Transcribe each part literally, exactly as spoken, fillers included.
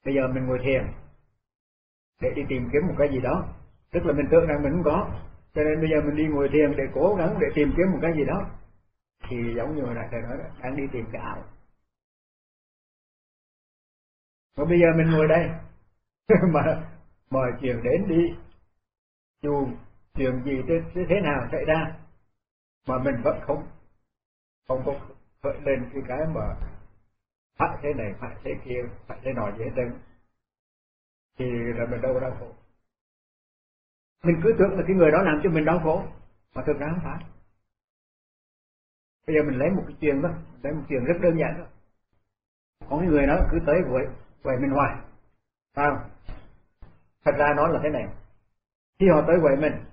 Bây giờ mình ngồi thiền để đi tìm kiếm một cái gì đó, tức là mình tưởng rằng mình không có, cho nên bây giờ mình đi ngồi thiền để cố gắng để tìm kiếm một cái gì đó, thì giống như hồi nãy thầy nói đó, đang đi tìm cái ảo. Còn bây giờ mình ngồi đây mà mọi chuyện đến đi, dù chuyện gì thế, thế nào xảy ra mà mình vẫn không không có khởi lên cái cái mà phải thế này, phải thế kia, phải thế nọ gì hết trơn, thì là mình đâu có đau khổ. Mình cứ tưởng là cái người đó làm cho mình đau khổ, mà thực ra không phải. Bây giờ mình lấy một cái chuyện đó, lấy một chuyện rất đơn giản đó. Có cái người đó cứ tới quậy quậy mình hoài, phải không? Thật ra nó là thế này, khi họ tới quậy mình,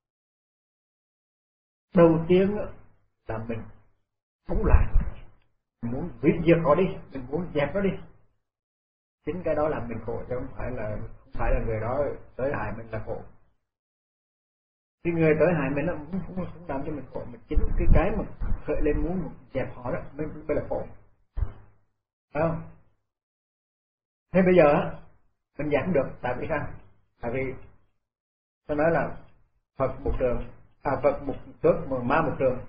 đầu tiên là mình không lại, mình muốn hủy diệt họ đi, mình muốn dẹp nó đi. Chính cái đó làm mình khổ, chứ không phải là không phải là người đó tới hại mình là khổ. Cái người tới hại mình nó cũng không, không làm cho mình khổ, mình chính cái cái mà khởi lên muốn dẹp họ đó mới mới là khổ, phải không? Thế bây giờ mình dẹp không được, tại vì sao? Tại vì tôi nói là Phật một trường, à Phật một thước mà ma một trường.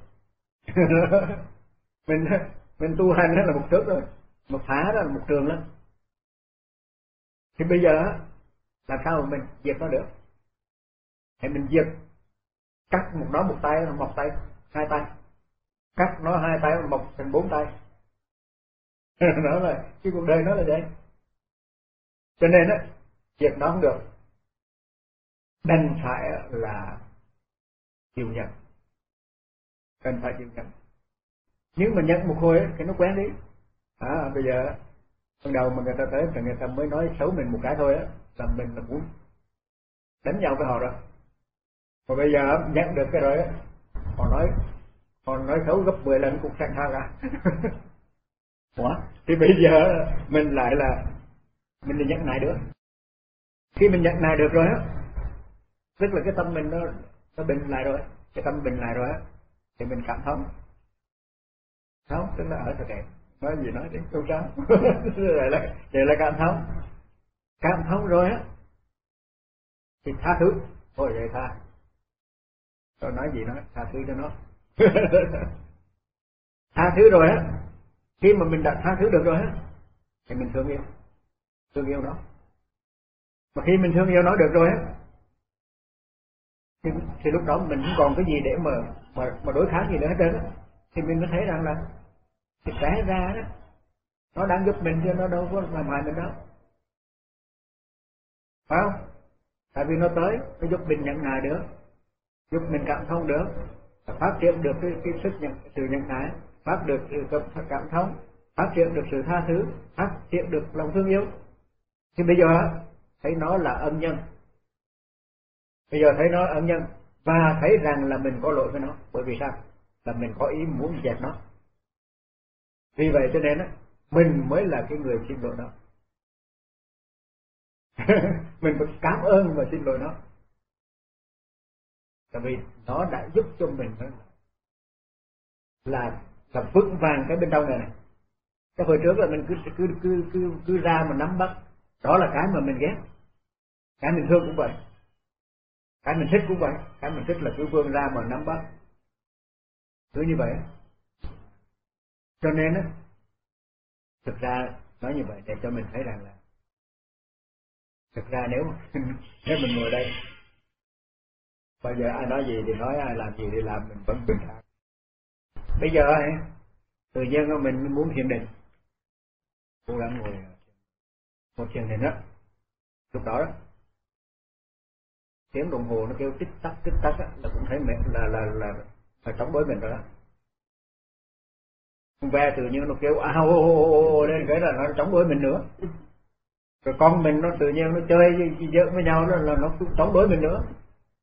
mình mình tu hành đó là một thước rồi, một phá đó là một trường lắm. Thì bây giờ làm sao mà mình diệt nó được? Thì mình diệt, cắt một nó một tay, một tay, hai tay, cắt nó hai tay, một thành bốn tay. Đó là cái cuộc đời nó là vậy. Cho nên á, diệt nó không được, đành phải là chịu nhận, cần phải chịu nhận. Nhưng mà nhận một hồi ấy, thì nó quen đi. À, bây giờ ban đầu mà người ta tới thì người ta mới nói xấu mình một cái thôi á, là mình là muốn đánh nhau với họ rồi. Còn bây giờ nhận được cái rồi á, họ nói họ nói xấu gấp mười lần cũng chẳng sao cả. Ủa? Thì bây giờ mình lại là mình đi nhận này được. Khi mình nhận này được rồi á, tức là cái tâm mình nó nó bình lại rồi, cái tâm bình lại rồi á, thì mình cảm thông. Không, tức là ở thật đẹp, nói gì nói đi, không sao. Vậy là vậy là cảm thông, cảm thông rồi á, thì tha thứ, thôi vậy tha. Rồi nói gì nói, tha thứ cho nó. Tha thứ rồi á, khi mà mình đã tha thứ được rồi á, thì mình thương yêu, thương yêu nó. Mà khi mình thương yêu nó được rồi á, thì, thì lúc đó mình không còn cái gì để mà mà, mà đối kháng gì nữa hết trơn á, thì mình mới thấy rằng là thì té ra đó, nó đang giúp mình chứ nó đâu có làm hại mình đâu, phải không? Tại vì nó tới, nó giúp mình nhận nại được, giúp mình cảm thông được, phát triển được cái, cái sức nhận, sự nhận nại, phát được sự cảm thông, phát triển được sự tha thứ, phát triển được lòng thương yêu. Thì bây giờ thấy nó là ân nhân, bây giờ thấy nó là ân nhân và thấy rằng là mình có lỗi với nó, bởi vì sao? Là mình có ý muốn dẹp nó. Vì vậy cho nên á, mình mới là cái người xin lỗi nó. Mình phải cảm ơn và xin lỗi nó, tại vì nó đã giúp cho mình là là vững vàng cái bên trong này này. Cái hồi trước là mình cứ cứ cứ cứ cứ ra mà nắm bắt, đó là cái mà mình ghét, cái mình thương cũng vậy, cái mình thích cũng vậy, cái mình thích là cứ vươn ra mà nắm bắt, cứ như vậy. Cho nên á, thực ra nói như vậy để cho mình thấy rằng là thực ra nếu nếu mình ngồi đây, bây giờ ai nói gì thì nói, ai làm gì thì làm, mình vẫn bình thản. Bây giờ ấy, tự nhiên mình muốn thiền định, cố gắng ngồi một thiền định đó, lúc đó đó tiếng đồng hồ nó kêu tích tắc tích tắc á, là cũng thấy mệt, là là là phải chống đối mình rồi đó. Ve tự nhiên nó kêu ao lên cái là nó chống đối mình nữa. Rồi con mình nó tự nhiên nó chơi giỡn với nhau đó là nó cũng chống đối mình nữa.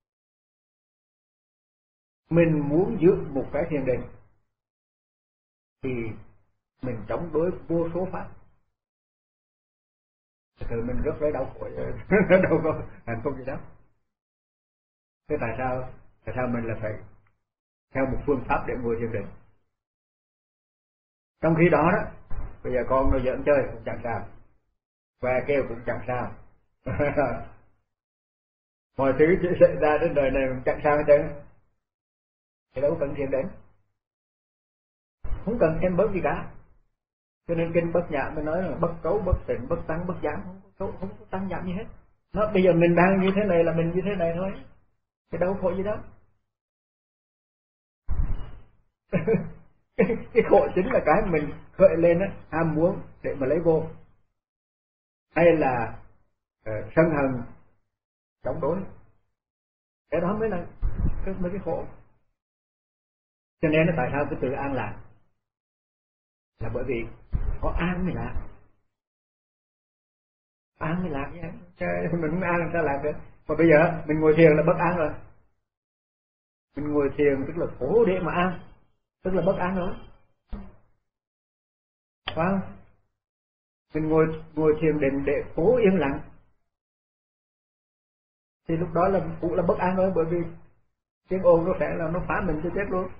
Mình muốn giữ một cái thiền định thì mình chống đối vô số pháp, thì mình rất lấy đau khổ, đâu có hạnh phúc gì đâu. Thế tại sao tại sao mình là phải theo một phương pháp để ngồi thiền định? Trong khi đó đó, bây giờ con nó giỡn chơi cũng chẳng sao, Và kêu cũng chẳng sao. Mọi thứ chỉ xảy ra trên đời này cũng chẳng sao hết trơn. Thì đâu cần thiền đến, không cần thêm bớt gì cả. Cho nên kinh Bát Nhã mới nói là bất cấu, bất tịnh, bất tăng, bất giảm, không có cấu, không có tăng giảm gì hết. Nó bây giờ mình đang như thế này là mình như thế này thôi, cái đâu khổ gì đó. cái, cái khổ chính là cái mình khởi lên á, ham muốn để mà lấy vô, hay là uh, sân hận chống đối, cái đó mới là cái, mới cái khổ. Cho nên là tại sao cái từ an lạc là bởi vì có an mới lạc, an mới lạc nha. Mình không an làm sao lạc được. Mà bây giờ mình ngồi thiền là bất an rồi, mình ngồi thiền tức là khổ để mà an, tức là bất an rồi, phải không? Mình ngồi ngồi thiền định để cố yên lặng thì lúc đó là cũng là bất an rồi, bởi vì tiếng ồn nó sẽ là nó phá mình cho chết luôn.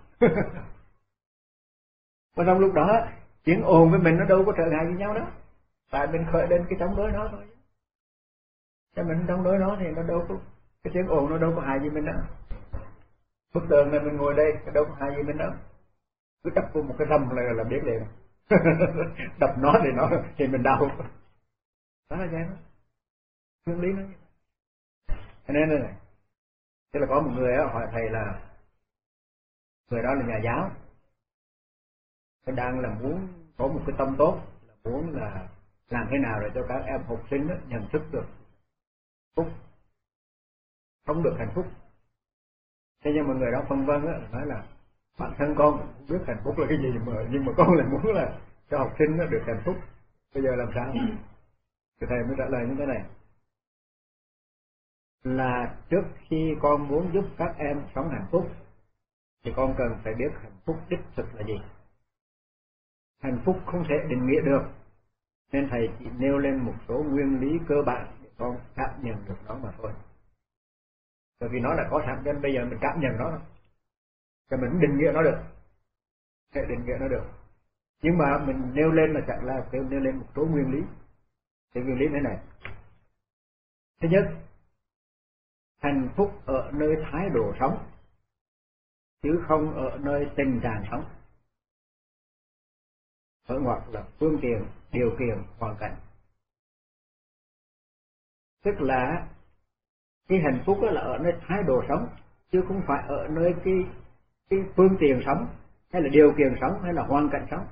Và trong lúc đó tiếng ồn với mình nó đâu có trở ngại với nhau đó, tại mình khởi lên cái chống đối nó thôi. Cho mình chống đối nó thì nó đâu có, cái tiếng ồn nó đâu có hại gì mình đâu. Bức tường này mình ngồi đây đâu có hại gì mình đâu, cứ đập vô một cái rầm là là biết liền. Đập nó thì nó thì mình đau. Đó là vậy đó, nguyên lý nó như vậy. Cho nên là tức là có một người đó, hỏi thầy là người đó là nhà giáo,佢đang là muốn có một cái tâm tốt, là muốn là làm thế nào để cho các em học sinh đó nhận thức được phúc, sống được hạnh phúc. Thế nhưng mà người đó phân vân á, nói là bản thân con không biết hạnh phúc là cái gì, mà nhưng mà con lại muốn là cho học sinh nó được hạnh phúc. Bây giờ làm sao? Thì thầy mới trả lời như thế này, là trước khi con muốn giúp các em sống hạnh phúc thì con cần phải biết hạnh phúc đích thực là gì. Hạnh phúc không thể định nghĩa được, nên thầy chỉ nêu lên một số nguyên lý cơ bản để con cảm nhận được nó mà thôi. Bởi vì nó đã có sẵn, nên bây giờ mình cảm nhận nó, cho mình định nghĩa nó được, thể định nghĩa nó được. Nhưng mà mình nêu lên là chẳng là kêu nêu lên một số nguyên lý. Thì nguyên lý thế này. Thứ nhất, hạnh phúc ở nơi thái độ sống, chứ không ở nơi tình trạng sống. Ở ngoặc là phương tiện, điều kiện, hoàn cảnh. Tức là cái hạnh phúc đó là ở nơi thái độ sống, chứ không phải ở nơi cái cái phương tiện sống, hay là điều kiện sống, hay là hoàn cảnh sống.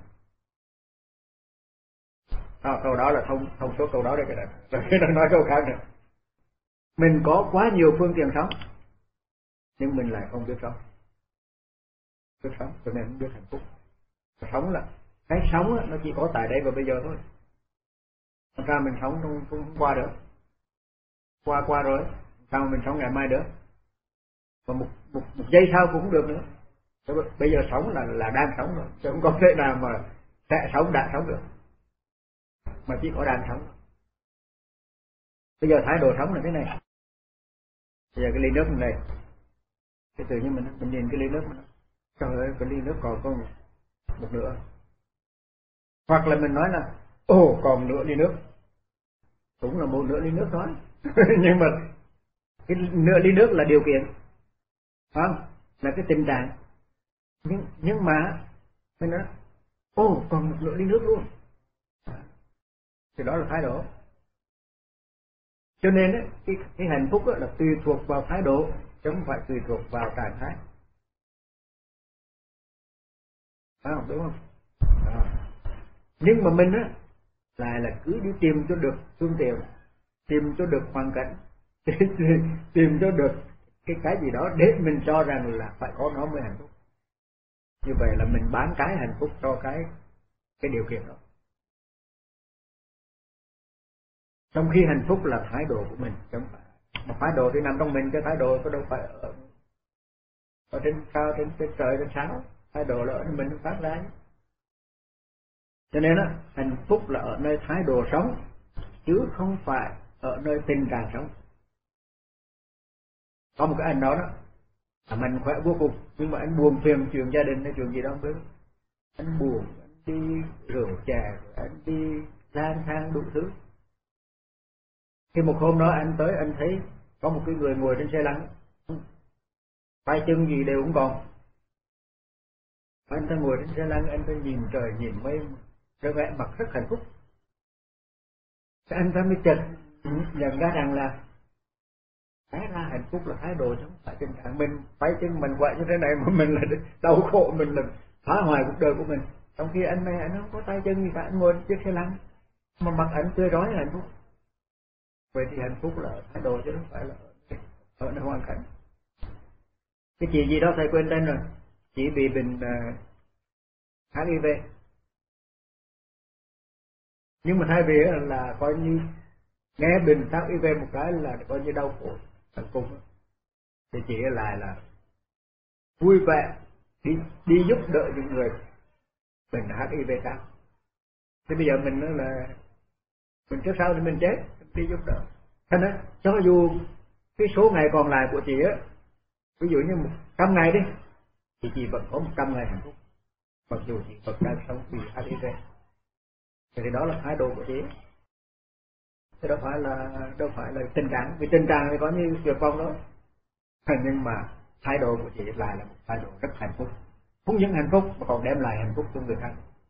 À, câu đó là thông thông số câu đó đây, cái này cái nó nói câu khác nữa. Mình có quá nhiều phương tiện sống, nhưng mình lại không biết sống. Biết sống, cho nên không biết hạnh phúc. Sống là cái sống nó chỉ có tại đây và bây giờ thôi. Làm sao mình sống không, không qua được. Qua qua rồi, sao mình sống ngày mai được. Và một, một, một giây sau cũng không được nữa. Bây giờ sống là là đang sống rồi, chứ không có thể nào mà sẽ sống đã sống được, mà chỉ có đang sống. Bây giờ thái độ sống là thế này. Bây giờ cái ly nước này, cái tự nhiên mình mình nhìn cái ly nước mình, trời ơi cái ly nước còn có một nửa. Hoặc là mình nói là ồ còn nửa ly nước, cũng là một nửa ly nước thôi. Nhưng mà cái nửa ly nước là điều kiện, không? Là cái tình trạng. Nhưng nhưng mà mình nói ồ còn một nửa ly nước luôn, thì đó là thái độ. Cho nên ấy, cái, cái hạnh phúc là tùy thuộc vào thái độ, chứ không phải tùy thuộc vào trạng thái. Phải không? Đúng không? Đó. Nhưng mà mình á lại là cứ đi tìm cho được phương tiện, tìm cho được hoàn cảnh, tìm cho được cái cái gì đó để mình cho rằng là phải có nó mới hạnh phúc. Như vậy là mình bán cái hạnh phúc cho cái cái điều kiện đó. Trong khi hạnh phúc là thái độ của mình, không phải. Mà thái độ thì nằm trong mình, cái thái độ có đâu phải ở, ở trên cao, trên, trên trời, trên sao. Thái độ là ở mình phát ra. Cho nên á, hạnh phúc là ở nơi thái độ sống, chứ không phải ở nơi tình trạng sống. Có một cái anh đó đó, à, mình khỏe vô cùng, nhưng mà anh buồn phiền chuyện gia đình hay chuyện gì đó không biết. Anh buồn, anh đi rượu chè, anh đi lang thang đủ thứ. Khi một hôm đó anh tới, anh thấy có một cái người ngồi trên xe lăn, tay chân gì đều không còn. Anh ta ngồi trên xe lăn, anh ta nhìn trời nhìn mây, ra vẻ mặt rất hạnh phúc. Anh ta mới chợt nhận ra rằng là cái ra hạnh phúc là thái độ chứ không phải tình trạng. Mình tay chân mình quậy như thế này mà mình là đau khổ, mình là phá hoại cuộc đời của mình. Trong khi anh này anh không có tay chân gì cả, anh ngồi trên chiếc xe lăn mà mặt anh tươi rói hạnh phúc. Vậy thì hạnh phúc là thái độ chứ không phải là ở nơi hoàn cảnh. Cái chị gì đó thầy quên tên rồi, chị bị bệnh uh, hát i vê. Nhưng mà thay vì là coi như nghe bệnh hát i vê một cái là coi như đau khổ tận cùng, thì chị lại là vui vẻ đi đi giúp đỡ những người bệnh hát i vê cao. Thế bây giờ mình nói là mình trước sau thì mình chết, đi giúp đỡ. Thế nên cho dù cái số ngày còn lại của chị á, ví dụ như một trăm ngày đi, thì chị vẫn có một trăm ngày hạnh phúc, mặc dù chị vẫn đang sống vì hát i vê. Thì đó là thái độ của chị. Thế đâu phải là đâu phải là tình trạng, vì tình trạng thì có như tuyệt vọng đó, nhưng mà thái độ của chị lại là một thái độ rất hạnh phúc, không những hạnh phúc mà còn đem lại hạnh phúc cho người khác.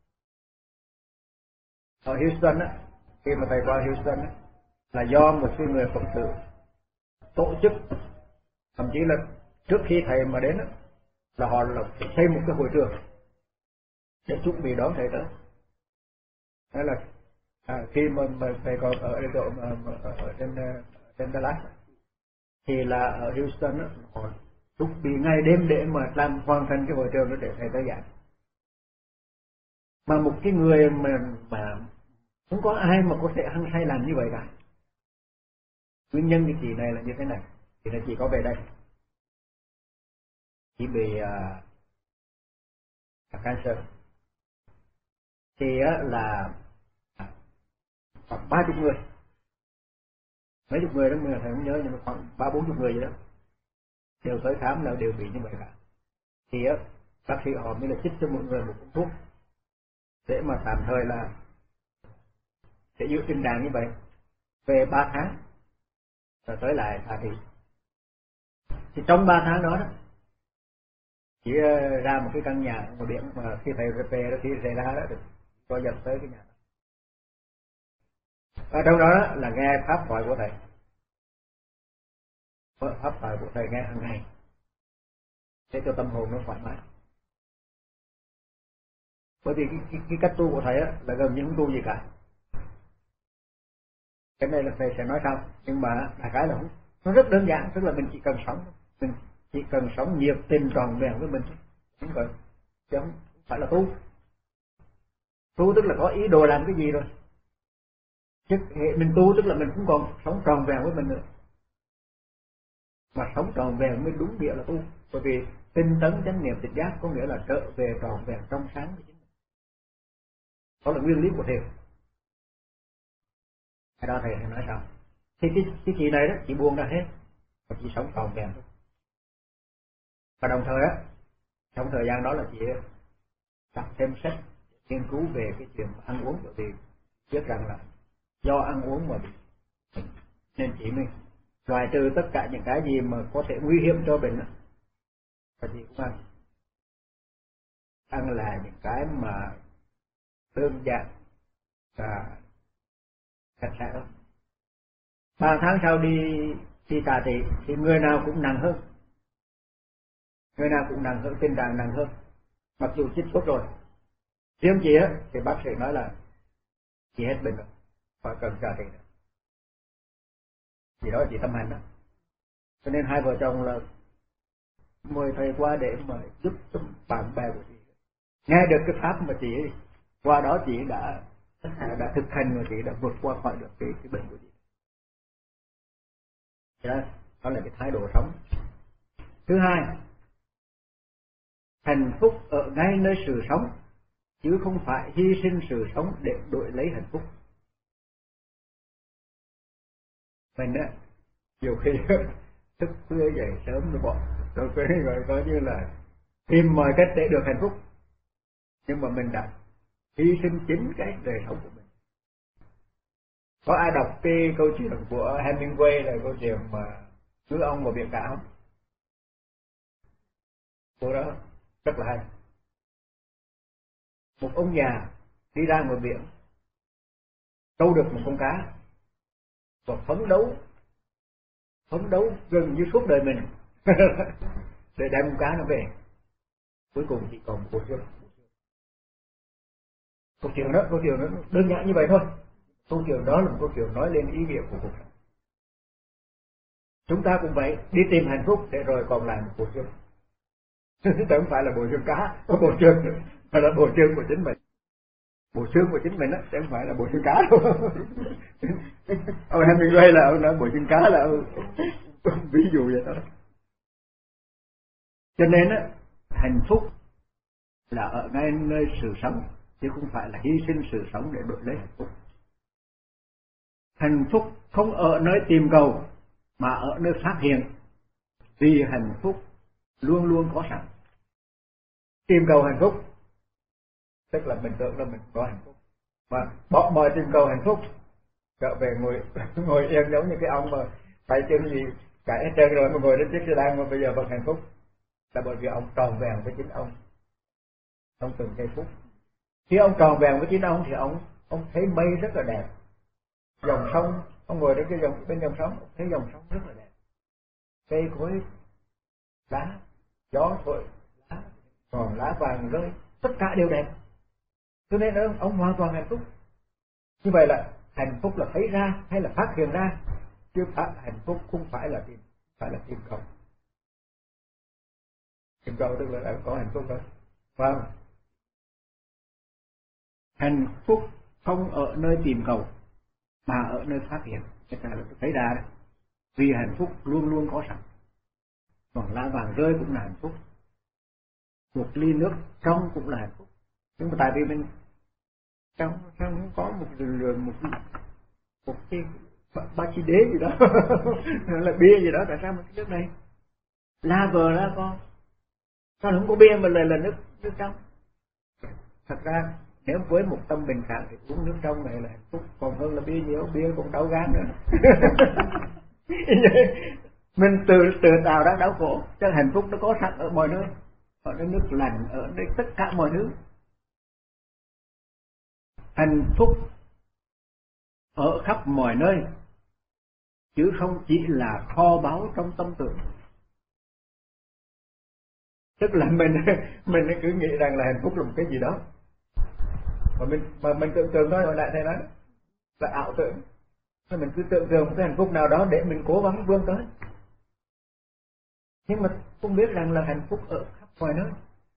Ở Houston á, khi mà thầy qua Houston á, là do một cái người Phật tử tổ chức, thậm chí là trước khi thầy mà đến á, là họ là xây một cái hội trường để chuẩn bị đón thầy tới. Thế là à, khi mà, mà thầy còn ở độ mà, mà, ở trên trên Dallas thì là ở Houston á, họ chuẩn bị ngày đêm để mà làm hoàn thành cái hội trường đó để thầy tới giảng. Mà một cái người mà mà không có ai mà có thể ăn say làm như vậy cả. Nguyên nhân cái chị này là như thế này, thì là chị có về đây, chị bị uh, cancer, thì uh, là khoảng ba chục người, mấy chục người đó mình thầy không nhớ, nhưng mà khoảng ba bốn chục người vậy đó, đều tới khám là đều bị như vậy cả. Thì uh, bác sĩ họ mới là chích cho mọi người một cuốn thuốc để mà tạm thời là để giữ tình trạng như vậy về ba tháng rồi tới lại thả thị. Thì trong ba tháng đó, đó chỉ ra một cái căn nhà ngoài biển mà khi thầy về đó, khi thầy ra đó được có dẫn tới cái nhà đó. Ở trong đó, đó là nghe pháp thoại của thầy, pháp thoại của thầy nghe hàng ngày để cho tâm hồn nó thoải mái. Bởi vì cái, cái, cái cách tu của thầy á, là gần như không tu gì cả. Cái này là thầy sẽ nói sau, nhưng mà đại khái là nó rất đơn giản, tức là mình chỉ cần sống, mình chỉ cần sống nhiệt tình tròn vẹn với mình, không phải, chứ không phải là tu. Tu tức là có ý đồ làm cái gì rồi, chứ hệ mình tu tức là mình cũng còn sống tròn vẹn với mình nữa. Mà sống tròn vẹn mới đúng nghĩa là tu, bởi vì tinh tấn chánh niệm tỉnh giác có nghĩa là trở về tròn vẹn trong sáng với chính mình. Đó là nguyên lý của thiền. Cái đó thầy thầy nói sao? Thì cái, cái chị này đó, chị buông ra hết, và chị sống tròn vẹn thôi. Và đồng thời á, trong thời gian đó là chị đọc thêm sách, nghiên cứu về cái chuyện ăn uống, bởi vì biết rằng là do ăn uống mà bị, nên chị mới loại trừ tất cả những cái gì mà có thể nguy hiểm cho bệnh đó. Và chị cũng ăn. Ăn là những cái mà đơn giản và sạch sẽ thôi. Ba tháng sau đi đi tà trị thì người nào cũng nặng hơn, người nào cũng nặng hơn, tình trạng nặng hơn, mặc dù chích thuốc rồi. Riêng chị á thì bác sĩ nói là chị hết bệnh rồi và cần tà trị nữa. Thì đó là chị tâm hành đó. Cho nên hai vợ chồng là mời thầy qua để mà giúp cho bạn bè của chị nghe được cái pháp mà chị ấy, qua đó chị đã đã thực hành và chị đã vượt qua khỏi được cái, cái bệnh của chị. Đó, đó là cái thái độ sống. Thứ hai, hạnh phúc ở ngay nơi sự sống, chứ không phải hy sinh sự sống để đổi lấy hạnh phúc. Mình á, nhiều khi thức khuya dậy sớm rồi bỏ, rồi cái gọi coi như là tìm mọi cách để được hạnh phúc, nhưng mà mình đã hy sinh chính cái đời sống của mình. Có ai đọc cái câu chuyện của Hemingway là câu chuyện mà ngư ông và biển cả không? Câu đó rất là hay. Một ông già đi ra ngoài biển câu được một con cá và phấn đấu phấn đấu gần như suốt đời mình để đem con cá nó về. Cuối cùng chỉ còn một bộ xương. Câu chuyện đó, câu chuyện đó đơn giản như vậy thôi. Câu chuyện đó là một câu chuyện nói lên ý nghĩa của cuộc sống. Chúng ta cũng vậy, đi tìm hạnh phúc để rồi còn lại một bộ xương. Chứ không phải là bộ xương cá, có bộ xương mà là bộ xương của chính mình. Bộ xương của chính mình đó, chứ không phải là bộ xương cá đâu. Ông Hemingway là ông nói bộ xương cá là ông, ông ví dụ vậy đó. Cho nên á, hạnh phúc là ở ngay nơi sự sống, chứ không phải là hy sinh sự sống để đổi lấy hạnh phúc. Hạnh phúc không ở nơi tìm cầu mà ở nơi phát hiện, vì hạnh phúc luôn luôn có sẵn. Tìm cầu hạnh phúc tức là mình tưởng là mình có hạnh phúc, mà bỏ mọi tìm cầu hạnh phúc trở về ngồi ngồi yên giống như cái ông mà tay chân gì cãi hết trơn rồi mà ngồi đến chiếc xe đăng mà bây giờ vẫn hạnh phúc, là bởi vì ông tròn vẹn với chính ông trong từng giây phút. Khi ông tròn vẹn với chính ông thì ông ông thấy mây rất là đẹp, dòng sông, ông ngồi đến cái dòng bên dòng sông ông thấy dòng sông rất là đẹp, cây cối, lá, gió thổi lá, còn lá vàng rơi, tất cả đều đẹp. Cho nên ông, ông hoàn toàn hạnh phúc. Như vậy là hạnh phúc là thấy ra hay là phát hiện ra, chứ phải hạnh phúc không phải là tìm phải là tìm cầu. Tìm cầu tức là đã có hạnh phúc rồi, phải không? Hạnh phúc không ở nơi tìm cầu mà ở nơi phát hiện. Cái này là thấy ra đấy. Vì hạnh phúc luôn luôn có sẵn. Còn lá vàng rơi cũng là hạnh phúc, một ly nước trong cũng là hạnh phúc. Nhưng mà tại vì mình trong trong có một một một, một cái ba chi đế gì đó là bia gì đó, tại sao mà cái nước này la vờ la con sao không có bia mà lại là nước nước trong? Thật ra nếu với một tâm bình thản thì uống nước trong này là hạnh phúc còn hơn là bia nhiều, bia còn đau gan nữa. Mình tự tự tạo ra đau khổ, cho hạnh phúc nó có sẵn ở mọi nơi, ở nơi nước lành, ở nơi tất cả mọi thứ. Hạnh phúc ở khắp mọi nơi, chứ không chỉ là kho báu trong tâm tưởng. Tức là mình mình cứ nghĩ rằng là hạnh phúc là một cái gì đó mà mình mà mình tưởng tượng thôi, hồi lại thầy nói là ảo tưởng. Nên mình cứ tưởng tượng một cái hạnh phúc nào đó để mình cố gắng vươn tới, nhưng mà không biết rằng là hạnh phúc ở khắp mọi nơi.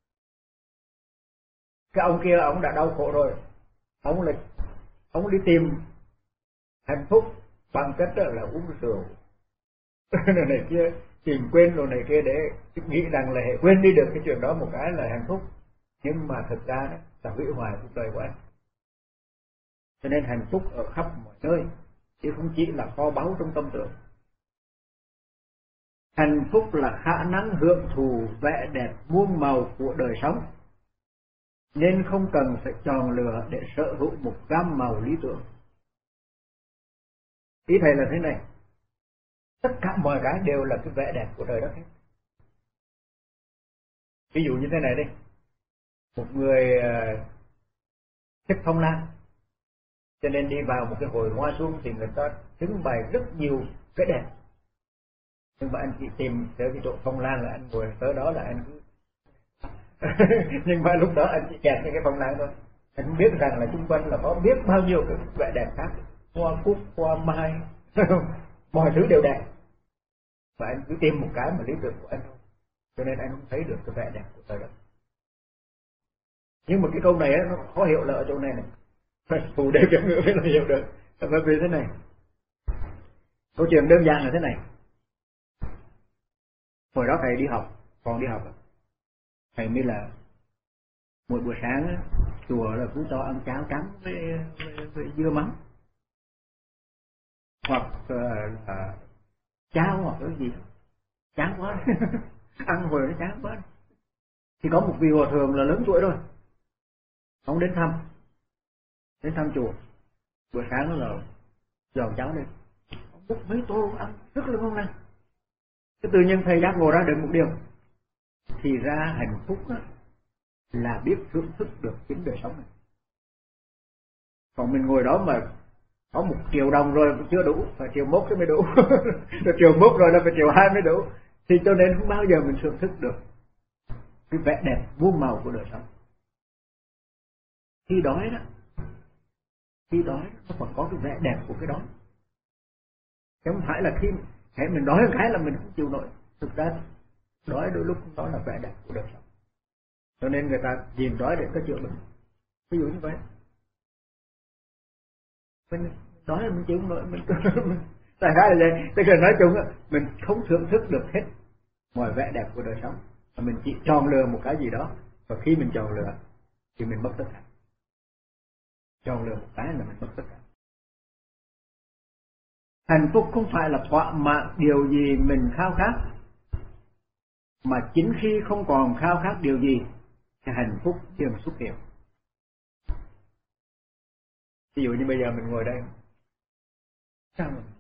Cái ông kia ông đã đau khổ rồi, ông là ông đi tìm hạnh phúc bằng cách là uống rượu này kia, tìm quên rồi này kia để nghĩ rằng là hệ quên đi được cái chuyện đó một cái là hạnh phúc, nhưng mà thực ra đó là hủy hoại cuộc đời của anh. Cho nên hạnh phúc ở khắp mọi nơi, chứ không chỉ là kho báu trong tâm tưởng. Hạnh phúc là khả năng hưởng thụ vẻ đẹp muôn màu của đời sống, nên không cần phải chọn lựa để sở hữu một gam màu lý tưởng. Ý thầy là thế này, tất cả mọi cái đều là cái vẻ đẹp của đời đất hết. Ví dụ như thế này đi, một người thích phong lan, cho nên đi vào một cái hội hoa xuân thì người ta trưng bày rất nhiều cái đẹp, nhưng mà anh chỉ tìm tới cái chỗ phong lan là anh ngồi tới đó là anh cứ nhưng mà lúc đó anh chỉ kẹt trên cái phong lan thôi, anh không biết rằng là xung quanh là có biết bao nhiêu cái vẻ đẹp khác, hoa cúc, hoa mai mọi thứ đều đẹp, và anh cứ tìm một cái mà lý tưởng của anh thôi, cho nên anh không thấy được cái vẻ đẹp của trời đất. Nhưng mà cái câu này nó khó hiểu là ở chỗ này này, phải phù đề cho ngữ mới là hiểu được. Bởi vì thế này, câu chuyện đơn giản là thế này. Hồi đó thầy đi học, còn đi học, thầy mới là mỗi buổi sáng chùa là cũng cho ăn cháo trắng với, với, với dưa mắm, hoặc là cháo hoặc cái gì chán quá ăn hồi nó chán quá. Thì có một vị hòa thượng là lớn tuổi rồi, ông đến thăm đến thăm chùa. Buổi sáng là dọn cháo lên, múc mấy tô ăn rất là ngon lành. Cái tự nhiên thầy giác ngộ ra được một điều, thì ra hạnh phúc đó là biết thưởng thức được chính đời sống này. Còn mình ngồi đó mà có một triệu đồng rồi chưa đủ, phải triệu mốt mới đủ, rồi triệu mốt rồi là phải triệu hai mới đủ, thì cho nên không bao giờ mình thưởng thức được cái vẻ đẹp muôn màu của đời sống. Khi đói đó, khi đói nó còn có cái vẻ đẹp của cái đói, chứ không phải là khi hễ mình đói một cái là mình không chịu nổi. Thực ra đói đôi lúc đó là vẻ đẹp của đời sống, cho nên người ta nhìn đói để có chữa bệnh. Ví dụ như vậy, mình đói là mình chịu không nổi, mình tại sao là vậy? Tức là nói chung mình không thưởng thức được hết mọi vẻ đẹp của đời sống, mà mình chỉ chọn lựa một cái gì đó, và khi mình chọn lựa thì mình mất tất cả. Chọn lựa một cái là mình mất tất cả. Hạnh phúc không phải là thỏa mãn điều gì mình khao khát, mà chính khi không còn khao khát điều gì thì hạnh phúc liền xuất hiện. Ví dụ như bây giờ mình ngồi đây, sao mà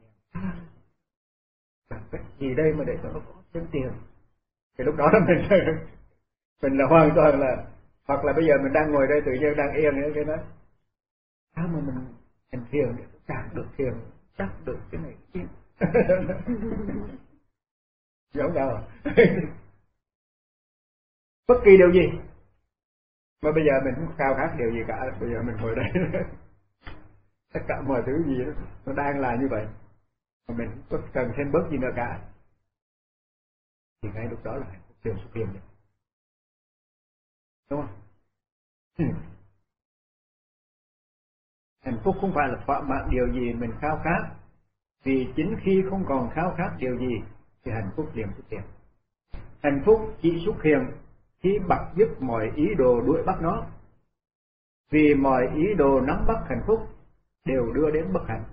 làm cách gì đây mà để cho nó có thêm tiền, thì lúc đó là mình mình là hoàn toàn là, hoặc là bây giờ mình đang ngồi đây tự nhiên đang yên nữa, cái đó sao mà mình hành thiền để đạt được thiền, đạt được cái này cái giống đâu. Bất kỳ điều gì mà bây giờ mình không khao khát điều gì cả, bây giờ mình ngồi đây tất cả mọi thứ gì đó, nó đang là như vậy mà mình không có cần thêm bớt gì nữa cả, thì ngay lúc đó là hạnh phúc thường xuất hiện được, đúng không? Hạnh phúc không phải là thỏa mãn điều gì mình khao khát, vì chính khi không còn khao khát điều gì thì hạnh phúc liền xuất hiện. Hạnh phúc chỉ xuất hiện khi bật dứt mọi ý đồ đuổi bắt nó, vì mọi ý đồ nắm bắt hạnh phúc đều đưa đến bất hạnh.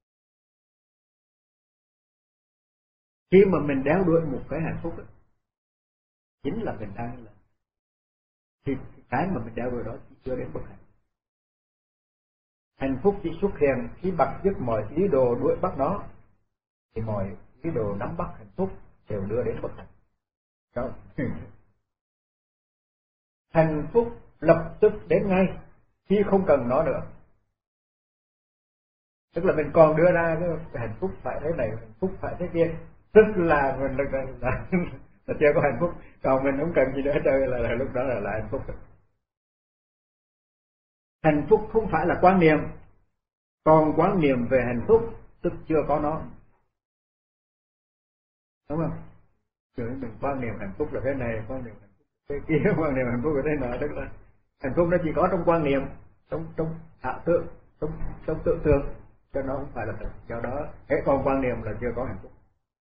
Khi mà mình đeo đuổi một cái hạnh phúc ấy, chính là mình đang là, thì cái mà mình đeo đuổi đó chỉ đưa đến bất hạnh. Hạnh phúc chỉ xuất hiện khi bật dứt mọi ý đồ đuổi bắt nó, thì mọi ý đồ nắm bắt hạnh phúc đều đưa đến bất hạnh. Đó. Hạnh phúc lập tức đến ngay khi không cần nó nữa. Tức là mình còn đưa ra cái hạnh phúc phải thế này, hạnh phúc phải thế kia, tức là mình là, là, là, là chưa có hạnh phúc. Còn mình không cần gì nữa chơi là, là lúc đó là, là hạnh phúc. Hạnh phúc không phải là quan niệm, còn quan niệm về hạnh phúc tức chưa có nó, đúng không? Chứ mình quan niệm hạnh phúc là thế này, quan niệm hạnh phúc là thế kia, quan niệm hạnh phúc là thế nào, tức là hạnh phúc nó chỉ có trong quan niệm, trong trong ảo tưởng, trong trong tưởng tượng, cho nó không phải là thật. Do đó hễ còn quan niệm là chưa có hạnh phúc.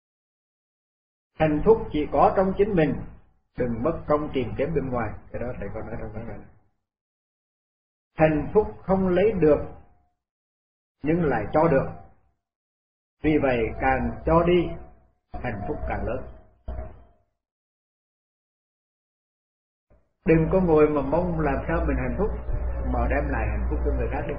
Hạnh phúc chỉ có trong chính mình, đừng mất công tìm kiếm bên ngoài. Cái đó thầy còn nói trong đó này. Hạnh phúc không lấy được nhưng lại cho được, vì vậy càng cho đi hạnh phúc càng lớn. Đừng có ngồi mà mong làm sao mình hạnh phúc mà đem lại hạnh phúc cho người khác đi.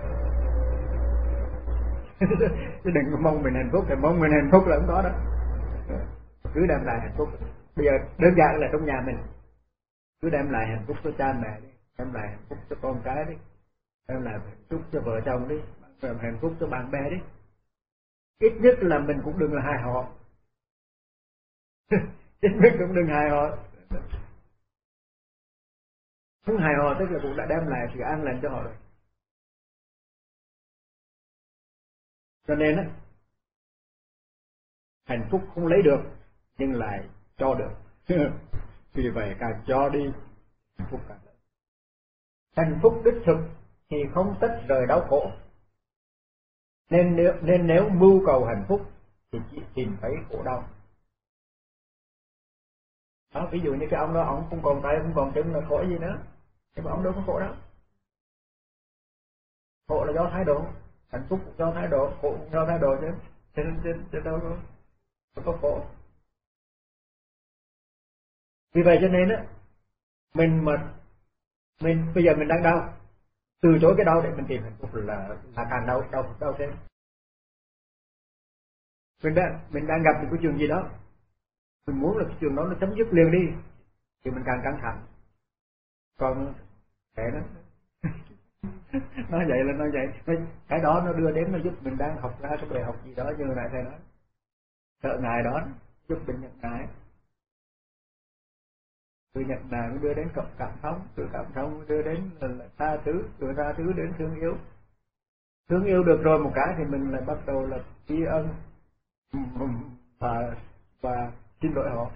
Chứ đừng có mong mình hạnh phúc, thì mong mình hạnh phúc là không có đó. Cứ đem lại hạnh phúc. Bây giờ đơn giản là trong nhà mình, cứ đem lại hạnh phúc cho cha mẹ đi, đem lại hạnh phúc cho con cái đi, đem lại hạnh phúc cho vợ chồng đi, đem hạnh phúc cho bạn bè đi. Ít nhất là mình cũng đừng là hại họ. Ít nhất cũng đừng hại họ. Không hại họ tức là cũng đã đem lại sự an lành cho họ rồi. Cho nên á, hạnh phúc không lấy được nhưng lại cho được. Vì vậy càng cho đi hạnh phúc càng lớn. Hạnh phúc đích thực thì không tách rời đau khổ. Nên nếu, nên nếu mưu cầu hạnh phúc thì chỉ tìm thấy khổ đau. Đó, ví dụ như cái ông đó, ông không còn tay không còn chân là khổ gì nữa, nhưng mà ông đâu có khổ đâu. Khổ là do thái độ, hạnh phúc cũng do thái độ, khổ cũng do thái độ chứ, chứ, chứ, chứ đâu có, đâu có khổ. Vì vậy cho nên á, mình mà mình bây giờ mình đang đau, từ chối cái đau để mình tìm hạnh phúc là là càng đau đau đau thêm. mình đang mình đang gặp một cái chuyện gì đó, mình muốn là cái chuyện đó nó chấm dứt liền đi, thì mình càng căng thẳng. Còn cái đó nói vậy là nói vậy, cái đó nó đưa đến nó giúp mình đang học ra cái bài học gì đó, như lại thầy nói, sợ ngài đó giúp mình nhận ngài, từ nhận ngài nó đưa đến cộng cảm thông, từ cảm thông đưa đến là tha thứ, từ tha thứ đến thương yêu, thương yêu được rồi một cái thì mình lại bắt đầu là tri ân và và xin lỗi họ.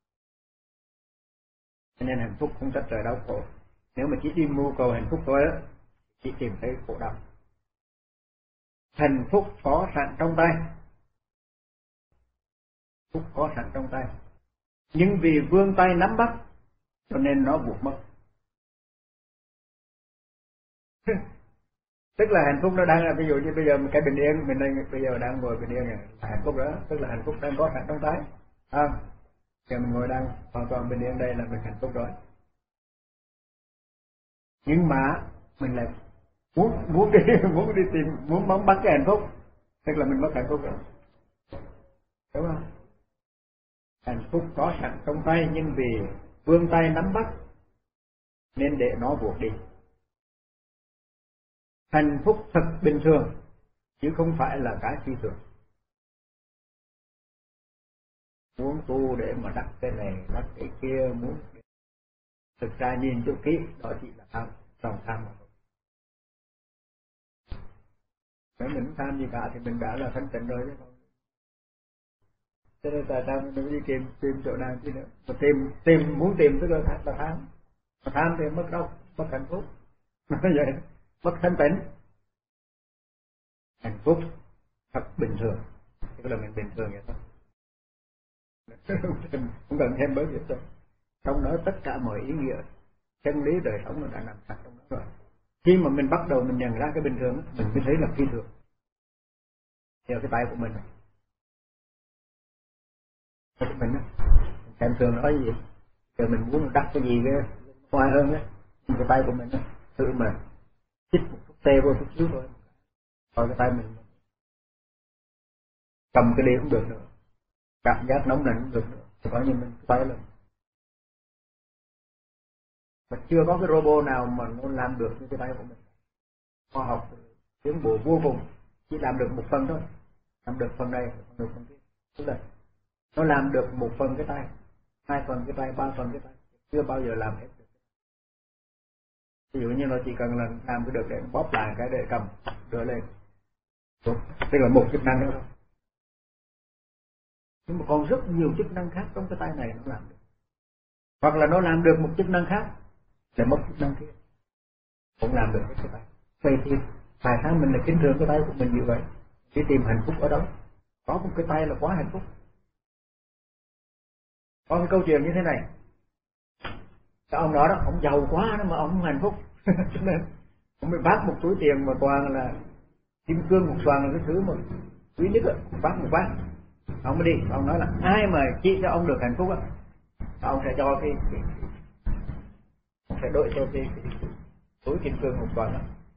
Cho nên hạnh phúc không trách trời đau khổ. Nếu mà chỉ đi mưu cầu hạnh phúc thôi á, chỉ tìm thấy khổ đau. Hạnh phúc có sẵn trong tay, phúc có sẵn trong tay, nhưng vì vươn tay nắm bắt cho nên nó buộc mất. Tức là hạnh phúc nó đang là, ví dụ như bây giờ cái bình yên mình đang bây giờ đang ngồi bình yên này là hạnh phúc đó, tức là hạnh phúc đang có sẵn trong tay. À, giờ mình ngồi đang hoàn toàn bình yên đây là mình hạnh phúc rồi. Nhưng mà mình lại muốn muốn đi muốn đi tìm muốn bấm bắt cái hạnh phúc, tức là mình mất hạnh phúc rồi, đúng không? Hạnh phúc có sẵn trong tay nhưng vì vươn tay nắm bắt nên để nó buộc đi. Hạnh phúc thật bình thường chứ không phải là cái phi thường. Muốn tu để mà đắc cái này đắc cái kia, muốn thực ra nhìn cho kỹ đó chỉ là tham, lòng tham mà thôi. Nếu mình không tham gì cả thì mình đã là thanh tịnh rồi chứ không. Cho nên tại sao mình đi tìm tìm chỗ nào chứ nữa? Mà tìm tìm muốn tìm tức là tham, là tham. Mà tham thì mất đâu, mất hạnh phúc. Nó vậy, mất thanh tịnh. Hạnh phúc thật bình thường, tức là mình bình thường vậy thôi. Không cần thêm bớt gì đâu. Trong đó tất cả mọi ý nghĩa chân lý đời sống nó đã nằm sẵn trong đó rồi. Khi mà mình bắt đầu mình nhận ra cái bình thường, mình mới thấy là phi thường. Theo cái tay của mình, tay của mình á, xem thường nói gì, giờ mình muốn đắc cái gì cái ngoài hơn á, cái tay của mình á, tự mà chích một chút tê vô chút xíu thôi, coi cái tay mình cầm cái đi cũng được nữa, cảm giác nóng nảy cũng được nữa, coi như mình tay lên. Mà chưa có cái robot nào mà nó làm được như cái tay của mình. Khoa học tiến bộ vô cùng, chỉ làm được một phần thôi, làm được phần này, phần được phần kia. Tức là nó làm được một phần cái tay, hai phần cái tay, ba phần cái tay, chưa bao giờ làm hết được. Ví dụ như nó chỉ cần là làm cái được để bóp lại cái để cầm đưa lên, tức là một chức năng nữa thôi. Nhưng mà còn rất nhiều chức năng khác trong cái tay này nó làm được, hoặc là nó làm được một chức năng khác để mất chức năng kia, cũng làm được cái tay. Vậy thì tại sao mình lại kính thường cái tay của mình như vậy? Đi tìm hạnh phúc ở đâu? Có một cái tay là quá hạnh phúc. Có một câu chuyện như thế này, cái ông đó đó, ông giàu quá đó mà ông không hạnh phúc, cho nên ông bị vác một túi tiền mà toàn là kim cương một xoàn, là cái thứ mà quý nhất á, vác một vác. Ông mới đi, ông nói là ai mà chỉ cho ông được hạnh phúc á, ông sẽ cho cái, cái ông sẽ đổi cho cái, cái, cái túi kim cương một xoàn đó.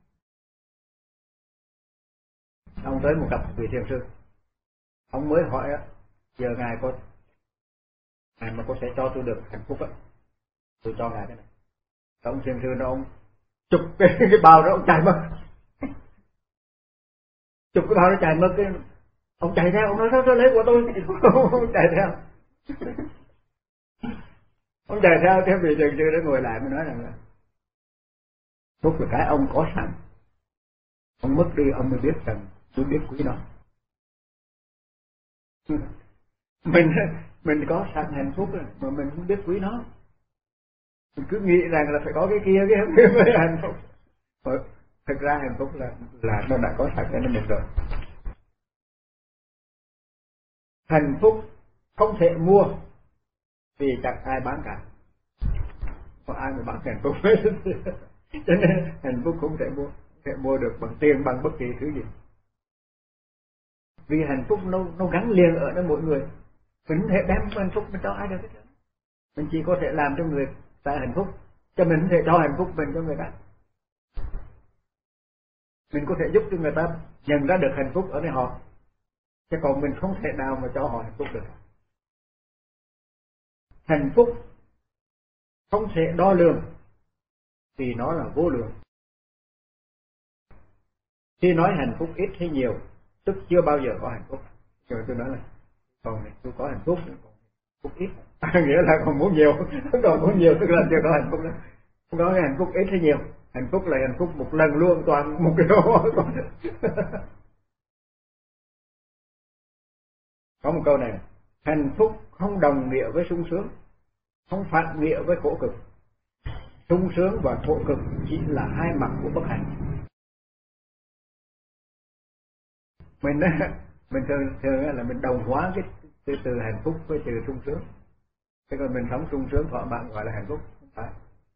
Ông tới một cặp vị thiền sư, ông mới hỏi á, giờ ngài có ngài mà có sẽ cho tôi được hạnh phúc á, tôi cho ngài cái này. Ông thiền sư đó ông chụp cái, cái bao đó ông chạy mất, chụp cái bao đó chạy mất, cái ông chạy theo, ông nói sao tôi lấy của tôi, ông chạy theo, ông chạy theo theo vị thiền sư đó ngồi lại mới nói rằng là phúc là cái ông có sẵn, ông mất đi ông mới biết rằng tôi biết quý nó. mình mình có sẵn hạnh phúc rồi mà mình không biết quý nó, mình cứ nghĩ rằng là phải có cái kia cái mới hạnh phúc. Thực ra hạnh phúc là là nó đã có sẵn cho mình rồi. Hạnh phúc không thể mua vì chẳng ai bán cả, có ai mà bán hạnh phúc hết. Cho nên hạnh phúc không thể mua, không thể mua được bằng tiền, bằng bất kỳ thứ gì. Vì hạnh phúc nó nó gắn liền ở nơi mỗi người, mình không thể đem hạnh phúc mình cho ai được hết. Mình chỉ có thể làm cho người ta hạnh phúc, cho mình không thể cho hạnh phúc mình cho người ta. Mình có thể giúp cho người ta nhận ra được hạnh phúc ở nơi họ, chứ còn mình không thể nào mà cho họ hạnh phúc được. Hạnh phúc không thể đo lường vì nó là vô lượng. Khi nói hạnh phúc ít hay nhiều, tức chưa bao giờ có hạnh phúc. Rồi tôi nói là còn tôi có hạnh phúc, còn phúc ít, nghĩa là còn muốn nhiều, còn muốn nhiều tức là chưa có hạnh phúc nữa. Không có hạnh phúc ít hay nhiều, hạnh phúc là hạnh phúc một lần luôn toàn một cái đó. Có một câu này, hạnh phúc không đồng nghĩa với sung sướng, không phản nghĩa với khổ cực. Sung sướng và khổ cực chỉ là hai mặt của bất hạnh. Mình mình thường thường là mình đồng hóa cái từ từ hạnh phúc với từ sung sướng. Thế còn mình sống sung sướng thỏa mãn gọi là hạnh phúc, không phải.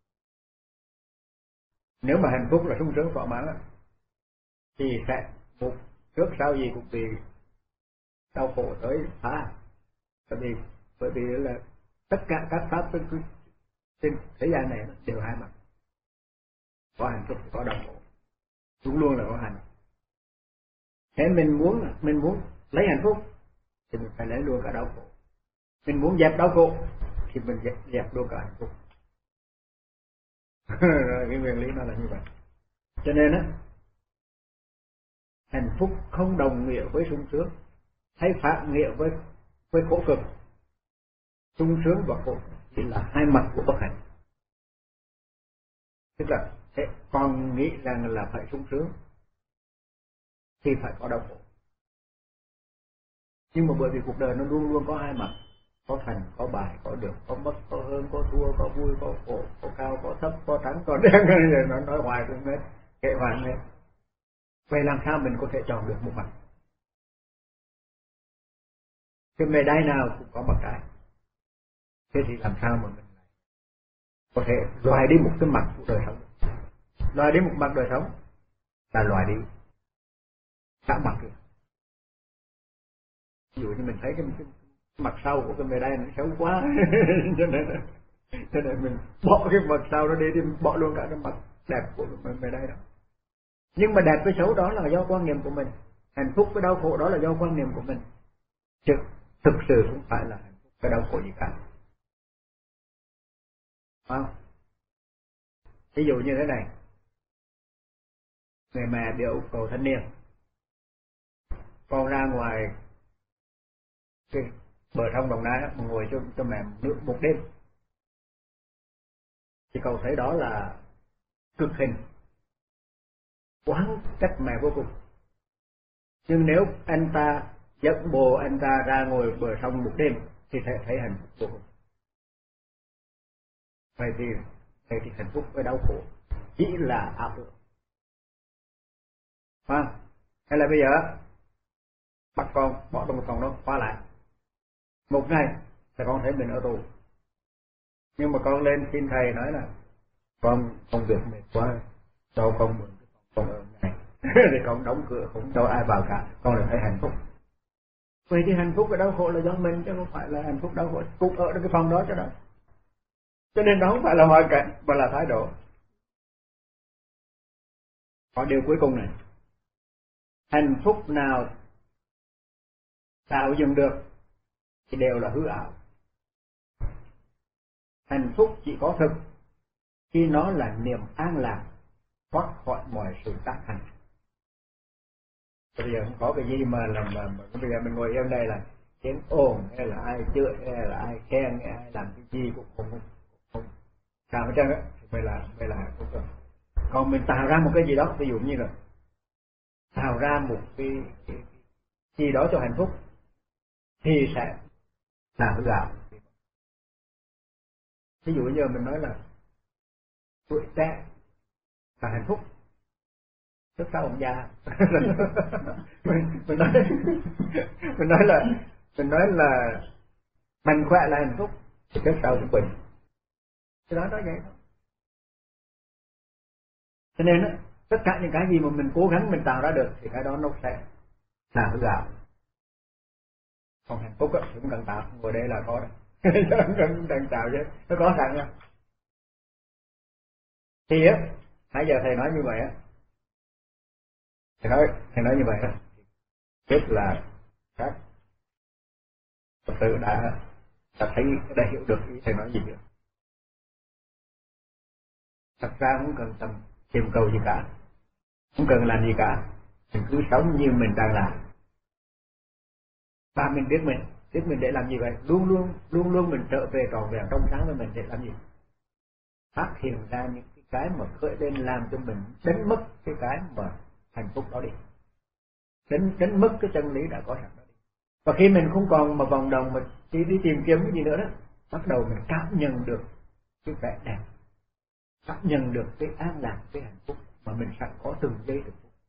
Nếu mà hạnh phúc là sung sướng thỏa mãn thì sẽ một trước sau gì cũng bị đau khổ tới phá. Bởi vì bởi vì là tất cả các pháp trên, trên thế gian này đều hai mặt, có hạnh phúc có đau khổ, luôn luôn là có hạnh. Thế mình muốn mình muốn lấy hạnh phúc thì mình phải lấy luôn cả đau khổ. Mình muốn dẹp đau khổ thì mình dẹp, dẹp luôn cả hạnh phúc. Cái nguyên lý nó là như vậy. Cho nên á, hạnh phúc không đồng nghĩa với sung sướng, hay phản nghĩa với với khổ cực. Sung sướng và khổ chỉ là hai mặt của bất hạnh. Tức là thế còn nghĩ rằng là phải sung sướng thì phải có đau khổ. Nhưng mà bởi vì cuộc đời nó luôn luôn có hai mặt, có thành, có bại, có được, có mất, có hơn, có thua, có vui, có khổ, có cao, có thấp, có trắng, có đen, rồi nó nói hoài cũng hết, kệ hoài hết. Vậy làm sao mình có thể chọn được một mặt? Cái mề đai nào cũng có mặt trái. Thế thì làm sao mà mình có thể loại đi một cái mặt của đời sống? Loại đi một mặt đời sống là loại đi cả mặt được. Ví dụ như mình thấy cái, cái mặt sau của cái mề đai nó xấu quá, cho nên cho nên mình bỏ cái mặt sau đó đi thì bỏ luôn cả cái mặt đẹp của cái mề đai đó. Nhưng mà đẹp với xấu đó là do quan niệm của mình, hạnh phúc với đau khổ đó là do quan niệm của mình, chứ thực sự không phải là hạnh phúc với đau khổ gì cả. Không? Ví dụ như thế này, người mẹ bị ục cầu thanh niên, con ra ngoài cái bờ sông Đồng Nai mà ngồi cho cho mẹ nước một đêm, thì cậu thấy đó là cực hình, oán trách mẹ vô cùng. Nhưng nếu anh ta dẫn bồ anh ta ra ngồi bờ sông một đêm thì thấy thấy hạnh phúc vô cùng. Vậy thì vậy thì hạnh phúc với đau khổ chỉ là ảo tưởng. À, hay là bây giờ bắt con bỏ trong phòng đó khóa lại một ngày thì con thấy mình ở tù, nhưng mà con lên xin thầy nói là con công việc mệt quá, cho con mượn cái phòng ở này thì con đóng cửa không cho ai vào cả, con lại thấy hạnh phúc. Vậy thì hạnh phúc và đau khổ là do mình, chứ không phải là hạnh phúc đau khổ cũng ở trong cái phòng đó cho đâu. Cho nên đó không phải là hoàn cảnh mà là thái độ. Có điều cuối cùng này, hạnh phúc nào tạo dựng được thì đều là hư ảo. Hạnh phúc chỉ có thực khi nó là niềm an lạc thoát khỏi mọi sự tác hành. Bây giờ không có cái gì mà làm mà, mà bây giờ mình ngồi yên đây là tiếng ồn hay là ai chửi hay là ai khen hay ai làm cái gì cũng không không, không. Sao hết trơn á, vậy là vậy là hạnh phúc rồi. Còn mình tạo ra một cái gì đó, ví dụ như là tạo ra một cái, cái, cái gì đó cho hạnh phúc thì sẽ là hư ảo. Ví dụ như mình nói là tuổi trẻ là hạnh phúc, trước sau ông già. mình, mình nói mình nói là mình nói là mạnh khỏe là hạnh phúc, thì trước sau cũng bệnh. Cái đó nói vậy thôi. Cho nên á, tất cả những cái gì mà mình cố gắng mình tạo ra được thì cái đó nó sẽ là hư ảo. Còn hạnh phúc á thì cũng cần tạo, ngồi đây là có đấy. Không cần cần tạo chứ, nó có sẵn nha. Thì á, nãy giờ thầy nói như vậy á, thầy nói thầy nói như vậy đó, tức là các Phật tử đã đã thấy đã hiểu được ý thầy nói gì nữa. Thật ra không cần tầm tìm cầu gì cả, không cần làm gì cả, mình cứ sống như mình đang làm. Và mình biết mình biết mình để làm gì vậy, luôn luôn luôn luôn mình trở về trọn vẹn trong sáng với mình để làm gì, phát hiện ra những cái cái mà khởi lên làm cho mình đánh mất cái cái mà hạnh phúc đó đi, đánh đánh mất cái chân lý đã có sẵn đó đi. Và khi mình không còn mà vòng đồng mà chỉ đi tìm kiếm cái gì nữa đó, bắt đầu mình cảm nhận được cái vẻ đẹp, cảm nhận được cái an lạc, cái hạnh phúc mà mình sẵn có từng giây từng phút.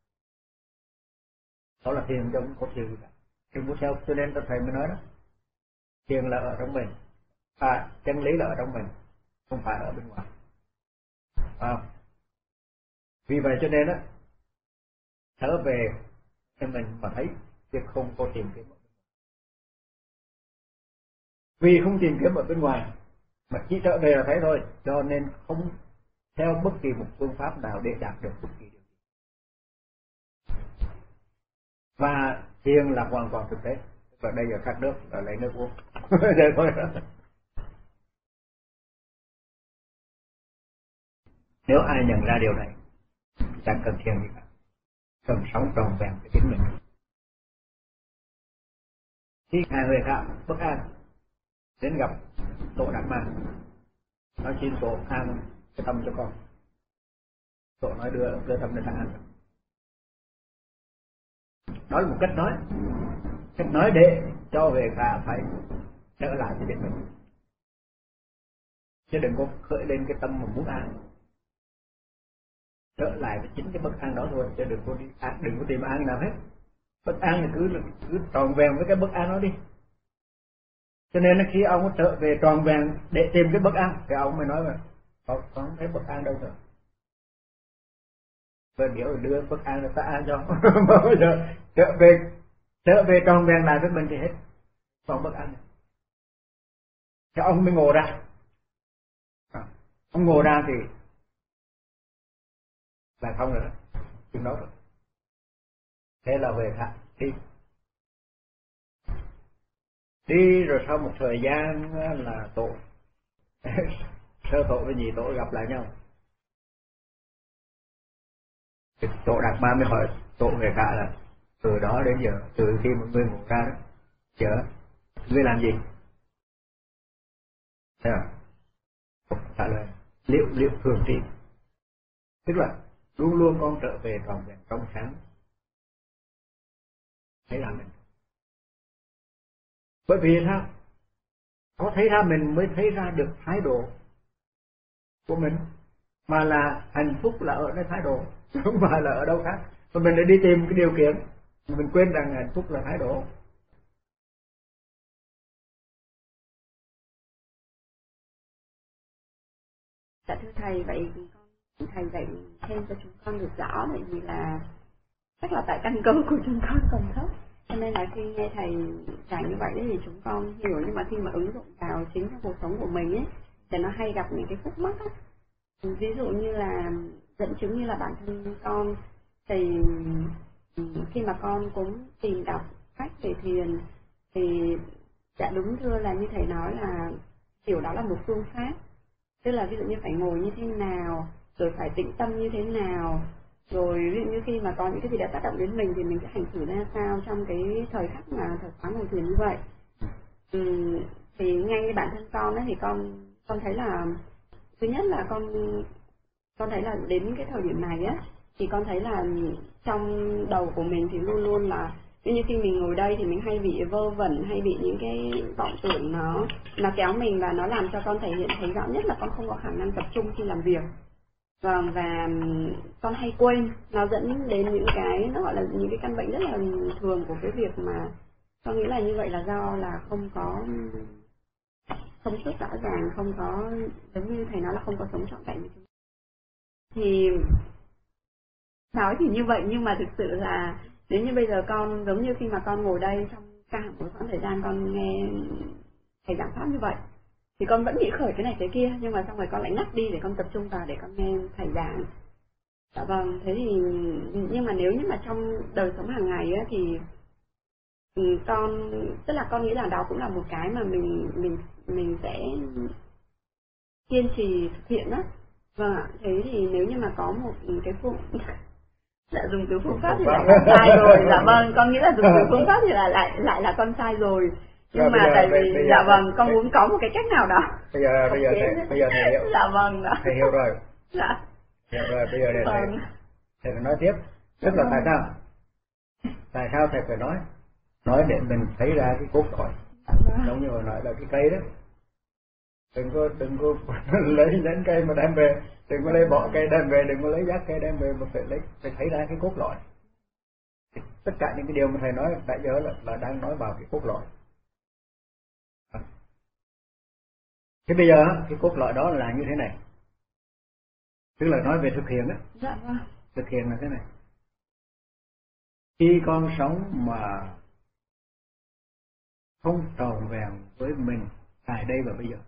Đó là thiền, chứ không có thiền gì cả. Đừng có theo, cho nên thầy mới nói đó, thiền là ở trong mình, à, chân lý là ở trong mình, không phải ở bên ngoài. À, vì vậy cho nên đó, trở về cho mình mà thấy việc không có tìm kiếm ở bên ngoài. Vì không tìm kiếm ở bên ngoài mà chỉ trở về là thấy thôi, cho nên không theo bất kỳ một phương pháp nào để đạt được bất kỳ điều gì. Và thiền là hoàn toàn thực tế. Và đây giờ khát nước là lấy nước uống. Đây thôi. Nếu ai nhận ra điều này, chẳng cần thiền gì cả, cần sống tròn vẹn với chính mình. Khi hai người khác bất an đến gặp Tổ Đạt Ma, nói xin Tổ an cái tâm cho con. Tổ nói đưa đưa tâm để ta an. Nói một cách nói, cách nói để cho về cả phải trở lại với chính mình, chứ đừng có khởi lên cái tâm mà muốn an, trở lại với chính cái bất an đó thôi, chứ đừng có đi an, đừng có tìm an nào hết. Bất an thì cứ cứ tròn vẹn với cái bất an đó đi. Cho nên là khi ông trở về tròn vẹn để tìm cái bất an, thì ông mới nói là con không thấy bất an đâu rồi. Và nếu đưa bất an là ta an cho. Bây giờ trở về trở về tròn vẹn lại với mình thì hết còn bất an. Thì ông mới ngộ ra, ông ngộ ra thì là không rồi đó, chừng đó rồi. Thế là về thả đi đi rồi sau một thời gian là Tổ sơ Tổ với nhị Tổ gặp lại nhau. Thì Tổ Đạt Ma mới hỏi Tổ về cả là từ đó đến giờ, từ khi một người ngủ ra đó, giờ ngươi làm gì? Thế à? Trả lời liệu liệu thường trị, tức là luôn luôn con trở về tròn vẹn trong sáng, thấy là mình. Bởi vì sao? Có thấy ra mình mới thấy ra được thái độ của mình, mà là hạnh phúc là ở nơi thái độ, không phải là ở đâu khác. Và mình lại đi tìm cái điều kiện, mình quên rằng hạnh phúc là thái độ. Dạ thưa thầy, vậy con thầy dạy thêm cho chúng con được rõ, bởi vì là chắc là tại căn cơ của chúng con còn thấp, cho nên là khi nghe thầy giảng như vậy thì chúng con hiểu, nhưng mà khi mà ứng dụng vào chính trong cuộc sống của mình ấy thì nó hay gặp những cái khúc mắc á. Ví dụ như là dẫn chứng như là bản thân con thì khi mà con cũng tìm đọc sách về thiền thì dạ đúng thưa là như thầy nói là kiểu đó là một phương pháp, tức là ví dụ như phải ngồi như thế nào, rồi phải tĩnh tâm như thế nào, rồi ví dụ như khi mà có những cái gì đã tác động đến mình thì mình sẽ hành xử ra sao trong cái thời khắc mà thời khóa ngồi thiền như vậy. Ừ, thì ngay như bản thân con ấy thì con con thấy là thứ nhất là con con thấy là đến cái thời điểm này á thì con thấy là trong đầu của mình thì luôn luôn là như khi mình ngồi đây thì mình hay bị vơ vẩn, hay bị những cái vọng tưởng nó nó kéo mình, và nó làm cho con thể hiện thấy rõ nhất là con không có khả năng tập trung khi làm việc. Vâng, và con hay quên, nó dẫn đến những cái nó gọi là những cái căn bệnh rất là thường của cái việc mà con nghĩ là như vậy là do là không có thông suốt rõ ràng, không có, giống như thầy nói là không có sống trọn vẹn với chúng. Thì nói thì như vậy, nhưng mà thực sự là nếu như bây giờ con giống như khi mà con ngồi đây trong cả một khoảng thời gian con nghe thầy giảng pháp như vậy thì con vẫn bị khởi cái này cái kia, nhưng mà xong rồi con lại ngắt đi để con tập trung vào để con nghe thầy giảng. Dạ vâng, thế thì nhưng mà nếu như mà trong đời sống hàng ngày á thì con tức là con nghĩ là đó cũng là một cái mà mình mình mình sẽ kiên trì thực hiện đó. Vâng ạ. Thế thì nếu như mà có một cái phương đã dùng từ phương pháp thì lại là sai rồi. Dạ vâng, con nghĩ là dùng từ phương pháp thì là lại lại là con sai rồi. Nhưng rồi, mà giờ, tại vì bây, dạ vâng, con muốn có một cái cách nào đó. Bây giờ bây giờ thầy, bây giờ thầy hiểu. Dạ vâng đó. Thầy hiểu rồi. Dạ. Hiểu rồi, bây giờ để vâng. thầy thầy nói tiếp. Tức là tại sao? Tại sao thầy phải nói? Nói để mình thấy ra cái cốt lõi. Giống như hồi nói là cái cây đó. Đừng có đừng có lấy nhánh cây mà đem về, đừng có lấy bỏ cây đem về, đừng có lấy giác cây đem về, mà phải lấy phải thấy ra cái cốt lõi. Tất cả những cái điều mà thầy nói tại giờ là, là đang nói vào cái cốt lõi. Thế bây giờ cái cốt lõi đó là như thế này, tức là nói về thực hiện đó. Dạ vâng. Thực hiện là thế này. Khi con sống mà không tròn vẹn với mình tại đây và bây giờ,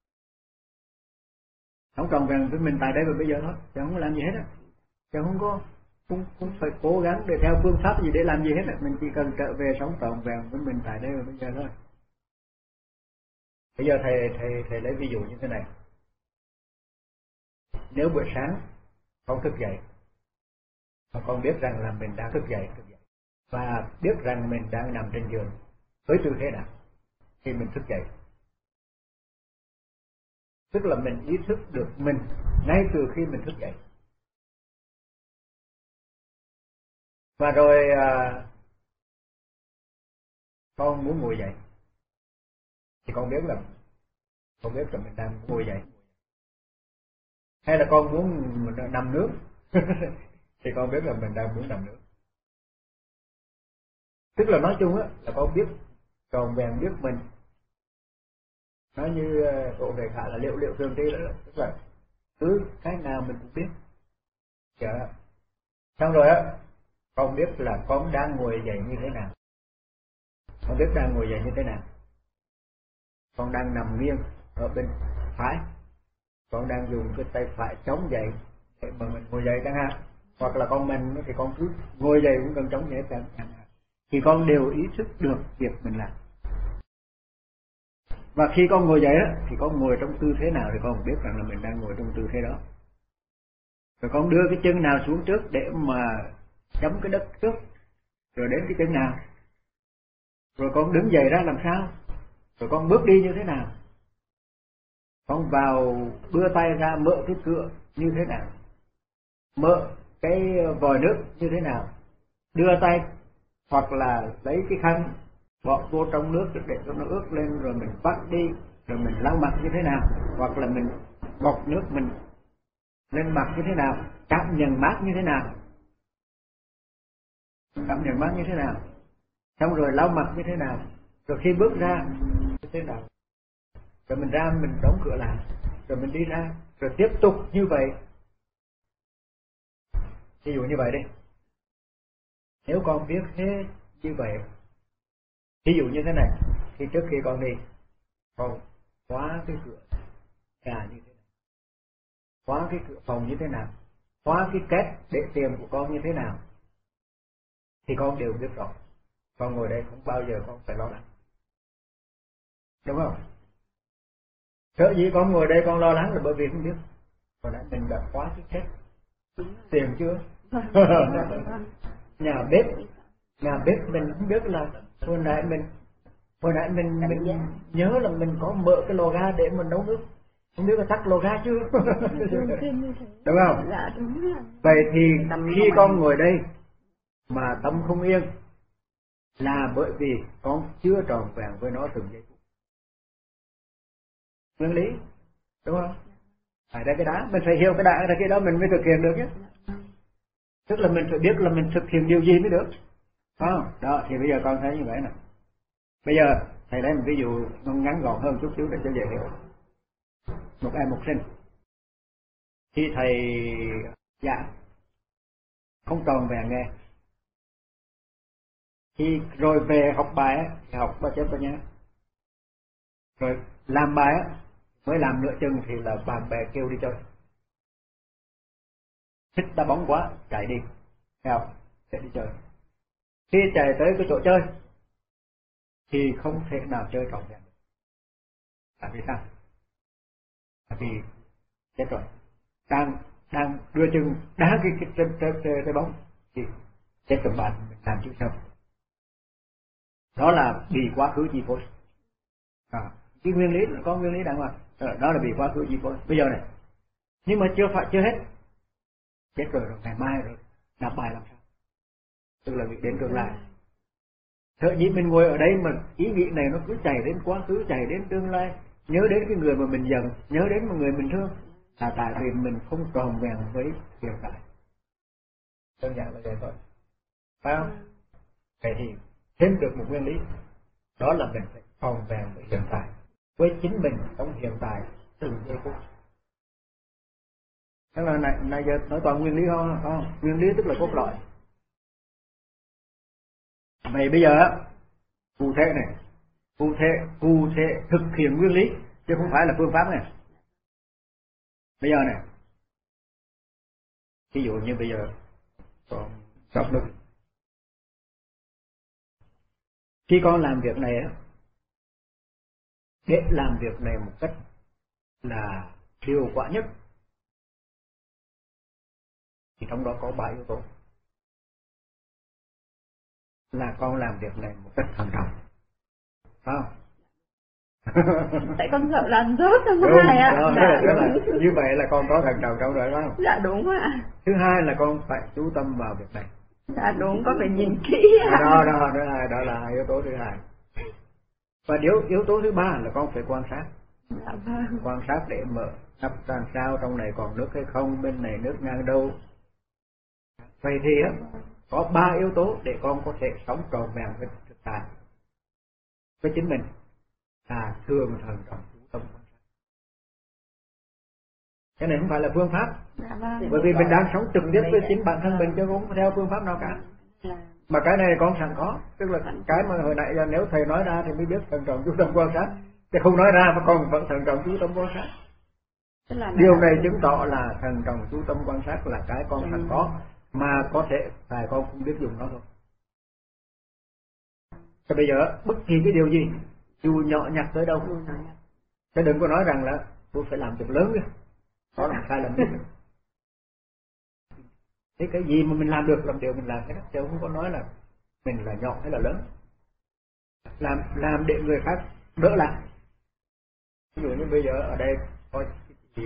không tròn vẹn với mình tại đây và bây giờ thôi, chứ không có làm gì hết á, chứ không có không, không phải cố gắng để theo phương pháp gì để làm gì hết á, mình chỉ cần trở về sống tròn vẹn với mình tại đây và bây giờ thôi. Bây giờ thầy thầy thầy lấy ví dụ như thế này. Nếu buổi sáng con thức dậy mà con biết rằng là mình đang thức dậy, thức dậy và biết rằng mình đang nằm trên giường với tư thế nào khi mình thức dậy, tức là mình ý thức được mình ngay từ khi mình thức dậy. Và rồi à, con muốn ngồi dậy thì con biết là con biết là mình đang ngồi dậy, hay là con muốn nằm nước thì con biết là mình đang muốn nằm nước. Tức là nói chung á là con biết tròn vẹn biết mình. Nói như tổ về khả là liệu liệu thường tri đó, tức là cứ cái nào mình cũng biết. Dạ. Xong rồi á, con biết là con đang ngồi dậy như thế nào. Con biết đang ngồi dậy như thế nào. Con đang nằm nghiêng ở bên phải, con đang dùng cái tay phải chống dậy để mà mình ngồi dậy chẳng hạn. Hoặc là con mình thì con cứ ngồi dậy cũng cần chống dậy chẳng hạn. Thì con đều ý thức được việc mình làm. Và khi con ngồi dậy đó, thì con ngồi trong tư thế nào thì con biết rằng là mình đang ngồi trong tư thế đó. Rồi con đưa cái chân nào xuống trước để mà chấm cái đất trước, rồi đến cái chân nào. Rồi con đứng dậy ra làm sao. Rồi con bước đi như thế nào. Con vào đưa tay ra mở cái cửa như thế nào. Mở cái vòi nước như thế nào. Đưa tay hoặc là lấy cái khăn bỏ vô trong nước để cho nó ướt lên, rồi mình bắt đi, rồi mình lau mặt như thế nào, hoặc là mình bọt nước mình lên mặt như thế nào, cảm nhận mát như thế nào, cảm nhận mát như thế nào, xong rồi lau mặt như thế nào, rồi khi bước ra như thế nào, rồi mình ra mình đóng cửa lại, rồi mình đi ra, rồi tiếp tục như vậy. Ví dụ như vậy đi, nếu con biết thế như vậy, ví dụ như thế này, thì trước khi con đi, con khóa cái cửa nhà như thế nào, khóa cái cửa phòng như thế nào, khóa cái két để tiền của con như thế nào, thì con đều biết rõ. Con ngồi đây không bao giờ con phải lo lắng, đúng không? Sở dĩ con ngồi đây con lo lắng là bởi vì không biết hồi nãy mình đã khóa cái két tiền chưa. Nhà bếp nhà bếp mình không biết là hồi nãy mình hồi nãy mình mình nhớ là mình có mở cái lò ga để mình nấu nước, không biết là tắt lò ga chưa. Đúng không? Dạ đúng rồi. Vậy thì khi con ngồi đây mà tâm không yên là bởi vì con chưa tròn vẹn với nó từng giây phút. Nguyên lý, đúng không? Phải đây cái đó, mình phải hiểu cái đã, cái đó mình mới thực hiện được nhé. Tức là mình phải biết là mình thực hiện điều gì mới được. Không? Đó, thì bây giờ con thấy như vậy nè. Bây giờ thầy lấy một ví dụ ngắn gọn hơn chút xíu để cho dễ hiểu. Một em học sinh, khi thầy giảng không tròn vẹn nghe, khi rồi về học bài thì học ba chép ba nhá, rồi làm bài mới làm nửa chừng thì là bạn bè kêu đi chơi, thích đá bóng quá chạy đi, thấy không? Chạy đi chơi. Khi chạy tới cái chỗ chơi thì không thể nào chơi trọn vẹn được. Tại vì sao? Tại vì chết rồi, đang đang đưa chân đá cái cái cái, cái, cái, cái bóng thì chết rồi, bạn mình làm chứ sao? Đó là bị quá khứ chi phối. À, cái nguyên lý có nguyên lý đàng hoàng, đó là bị quá khứ chi phối. Bây giờ này, nhưng mà chưa phải chưa hết, chết rồi rồi ngày mai rồi đạp bài làm sao? Tức là bị đến tương lai. Thợ dĩ mình ngồi ở đây mà ý nghĩ này nó cứ chạy đến quá khứ, chạy đến tương lai, nhớ đến cái người mà mình giận, nhớ đến một người mình thương, là tại vì mình không tròn vẹn với hiện tại. Đơn giản là vậy thôi, phải không? Vậy thì thêm được một nguyên lý, đó là mình phải tròn vẹn với hiện tại, với chính mình trong hiện tại từng giây phút. Thế là này, này giờ nói toàn nguyên lý không? không? Nguyên lý tức là cốt lõi. Vậy bây giờ cụ thể này, cụ thể cụ thể thực hiện nguyên lý chứ không phải là phương pháp này. Bây giờ này, ví dụ như bây giờ con sắp nước, khi con làm việc này á, để làm việc này một cách là hiệu quả nhất thì trong đó có ba yếu tố. Là con làm việc này một cách thận trọng, phải không? Tại con sợ làm rớt trong hai ạ. Đó, Dạ, đó là, như vậy là con có thận trọng trong đó, phải không? dạ đúng ạ. Thứ hai là con phải chú tâm vào việc này. Dạ đúng, con phải nhìn kỹ ạ. Đó, đó, đó là, đó là yếu tố thứ hai. Và yếu, yếu tố thứ ba là con phải quan sát. Dạ vâng. Quan sát để mở sắp làm sao, trong này còn nước hay không, bên này nước ngang đâu. Vậy thì á, có ba yếu tố để con có thể sống trọn vẹn với thực tại, với chính mình, là thường thận trọng chú tâm quan sát. Cái này không phải là phương pháp, Dạ vâng. bởi vì mình đang sống trực tiếp với chính bản thân mình chứ không theo phương pháp nào cả. Mà cái này con sẵn có, tức là cái mà hồi nãy giờ nếu thầy nói ra thì mới biết thận trọng chú tâm quan sát, chứ không nói ra mà con vẫn thận trọng chú tâm quan sát. Điều này chứng tỏ là thận trọng chú tâm quan sát là cái con sẵn có, mà có thể tại con không biết dùng nó thôi. Thì bây giờ bất kỳ cái điều gì, dù nhỏ nhặt tới đâu, chứ đừng có nói rằng là tôi phải làm việc lớn kìa, đó là sai lầm. Thế cái gì mà mình làm được làm điều mình làm hết, chứ không có nói là mình là nhỏ hay là lớn. Làm làm để người khác đỡ lại. Ví dụ như bây giờ ở đây có thì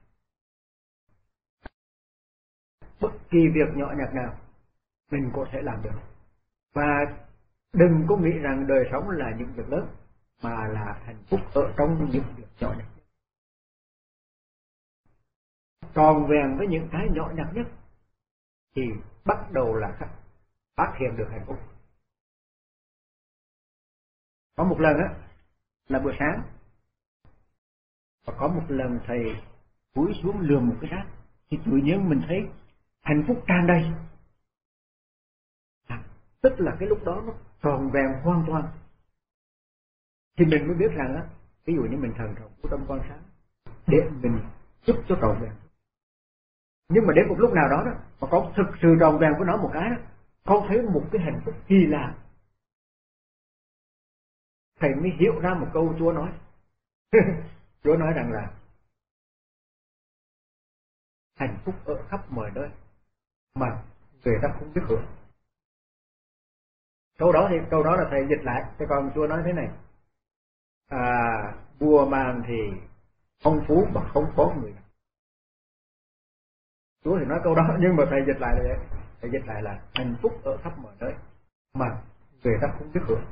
bất kỳ việc nhỏ nhặt nào mình có thể làm được. Và đừng có nghĩ rằng đời sống là những việc lớn, mà là hạnh phúc ở trong những việc nhỏ nhặt. Tròn vẹn với những cái nhỏ nhặt nhất thì bắt đầu là phát hiện được hạnh phúc. Có một lần á, là buổi sáng, và có một lần thầy cúi xuống lườm một cái rác, thì tự nhiên mình thấy hạnh phúc tràn đầy. À, tức là cái lúc đó nó tròn vẹn hoàn toàn. Thì mình mới biết rằng á, ví dụ như mình thần trọng chú tâm quan sát để mình giúp cho tròn vẹn. Nhưng mà đến một lúc nào đó đó, mà con thực sự tròn vẹn với nó một cái đó, con thấy một cái hạnh phúc kỳ lạ. Thầy mới hiểu ra một câu Chúa nói. Chúa nói rằng là hạnh phúc ở khắp mọi nơi mà người ta không biết hưởng. Câu đó thì câu đó là thầy dịch lại, thế còn Chúa nói thế này: à, mùa màng thì phong phú mà không có người nào. Chúa thì nói câu đó, nhưng mà thầy dịch lại là vậy. Thầy dịch lại là hạnh phúc ở khắp mọi nơi mà người ta không biết hưởng.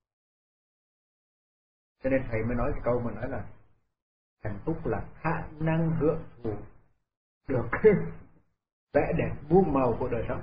Cho nên thầy mới nói cái câu mà nói là hạnh phúc là khả năng hưởng thụ được vẻ đẹp muôn màu của đời sống.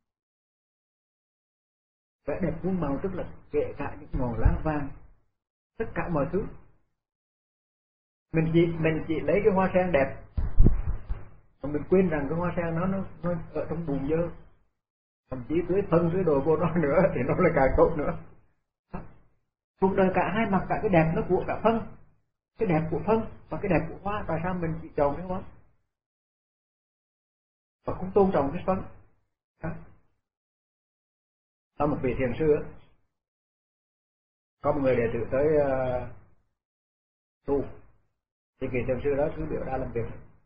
Vẻ đẹp muôn màu tức là kể cả những ngọn lá vàng, tất cả mọi thứ. Mình chỉ mình chỉ lấy cái hoa sen đẹp, mà mình quên rằng cái hoa sen nó nó, nó ở trong bùn dơ, thậm chí tưới phân tưới đồ vô nó nữa thì nó là càng tốt nữa. Cuộc đời cả hai mặt, cả cái đẹp nó của cả phân, cái đẹp của phân và cái đẹp của hoa. Tại sao mình chỉ trồng cái hoa và không tôn trọng cái phân? Đó, một vị thiền sư Có một người đệ tử tới uh, tu, thì vị thiền sư đó cứ biểu ra làm việc.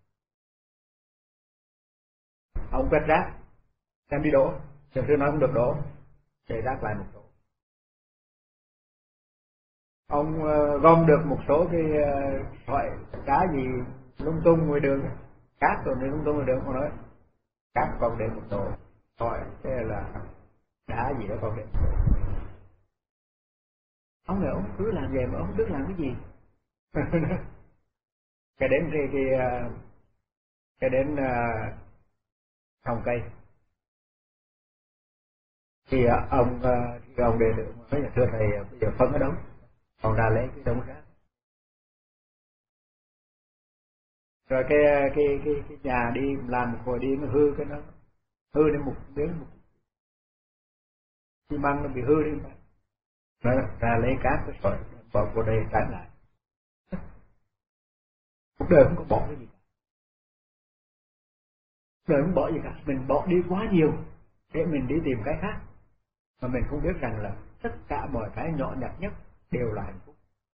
Ông quét rác, đem đi đổ, thiền sư nói không được đổ, để rác lại một chỗ. Ông uh, gom được một số cái uh, loại cá gì lung tung ngoài đường, cát rồi lung tung ngoài đường, ông nói cát còn để một chỗ, hỏi thế là đá gì đó còn để một chỗ. Ông nói ông cứ làm vậy mà ông không biết làm cái gì. Cái đến cái cái cái đến uh, trồng cây thì uh, ông uh, ông đề được nói là thưa thầy bây giờ phân ở đâu, còn ra lấy cái đống rác. Rồi cái cái cái cái nhà đi làm một hồi đi nó hư, cái nó hư đến một đến một xi măng nó bị hư đi, rồi ra lấy cát cái sỏi bỏ vào đây trải lại. Cuộc đời không có bỏ cái gì cả, đời không bỏ gì cả, mình bỏ đi quá nhiều để mình đi tìm cái khác, mà mình không biết rằng là tất cả mọi cái nhỏ nhặt nhất đều là hạnh phúc.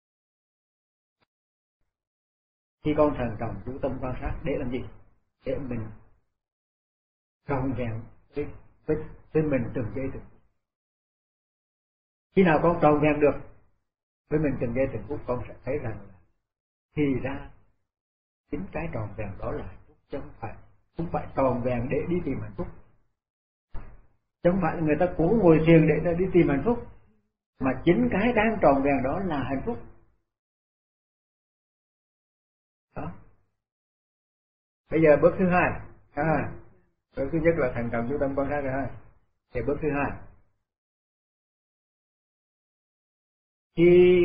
Khi con thận trọng chú tâm quan sát để làm gì? Để mình trọn vẹn với, với, với mình từng giây từng phút. Khi nào con trọn vẹn được với mình từng giây từng phút, con sẽ thấy rằng là thì ra chính cái trọn vẹn đó là hạnh phúc, chứ không phải không phải trọn vẹn để đi tìm hạnh phúc, chứ không phải người ta cố ngồi thiền để đi tìm hạnh phúc, mà chính cái đang trọn vẹn đó là hạnh phúc. Đó. Bây giờ bước thứ hai, à, bước thứ nhất là thành trọng chú tâm quan sát rồi ha. Thì bước thứ hai, khi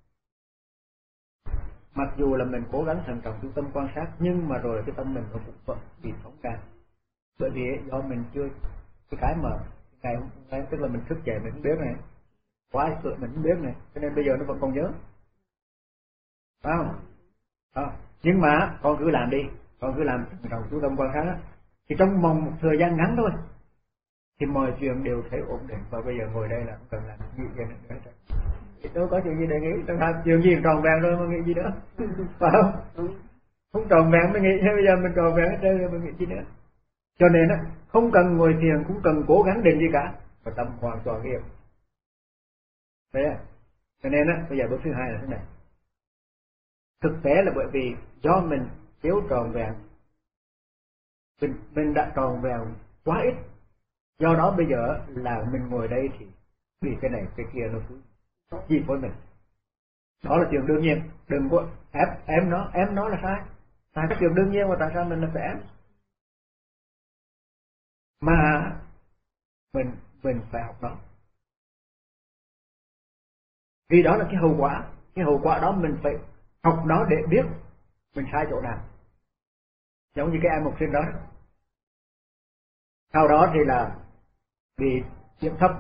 mặc dù là mình cố gắng thành trọng chú tâm quan sát, nhưng mà rồi cái tâm mình nó cũng vẫn bị phóng ra, bởi vì do mình chưa cái cái mà ngày hôm nay tức là mình thức dậy mình không biết này, quá sự mình không biết này, cho nên bây giờ nó vẫn còn nhớ, phải không? À, nhưng mà con cứ làm đi, con cứ làm trọng chú tâm quan sát đó, thì trong vòng một thời gian ngắn thôi thì mọi chuyện đều thấy ổn định, và bây giờ ngồi đây là không cần làm gì nữa nữa. Thì đâu có chuyện gì để nghĩ, tôi làm chuyện gì tròn vẹn rồi mà nghĩ gì nữa, phải không? Không tròn vẹn mới nghĩ, thế bây giờ mình tròn vẹn hết trơn rồi mình nghĩ gì nữa. Cho nên á, không cần ngồi thiền, cũng cần cố gắng định gì cả, và tâm hoàn toàn yên. Đấy à? Cho nên á, bây giờ bước thứ hai là thế này. Thực tế là bởi vì do mình thiếu tròn vẹn, mình, mình đã tròn vẹn quá ít, do đó bây giờ là mình ngồi đây thì vì cái này cái kia nó cứ chi phối mình. Đó là chuyện đương nhiên, đừng có ép em nó, em nó là sai, sai cái chuyện đương nhiên, mà tại sao mình là phải ép? Mà mình mình phải học nó, vì đó là cái hậu quả, cái hậu quả đó mình phải học nó để biết mình sai chỗ nào. Giống như cái em học sinh đó, sau đó thì là bị điểm thấp,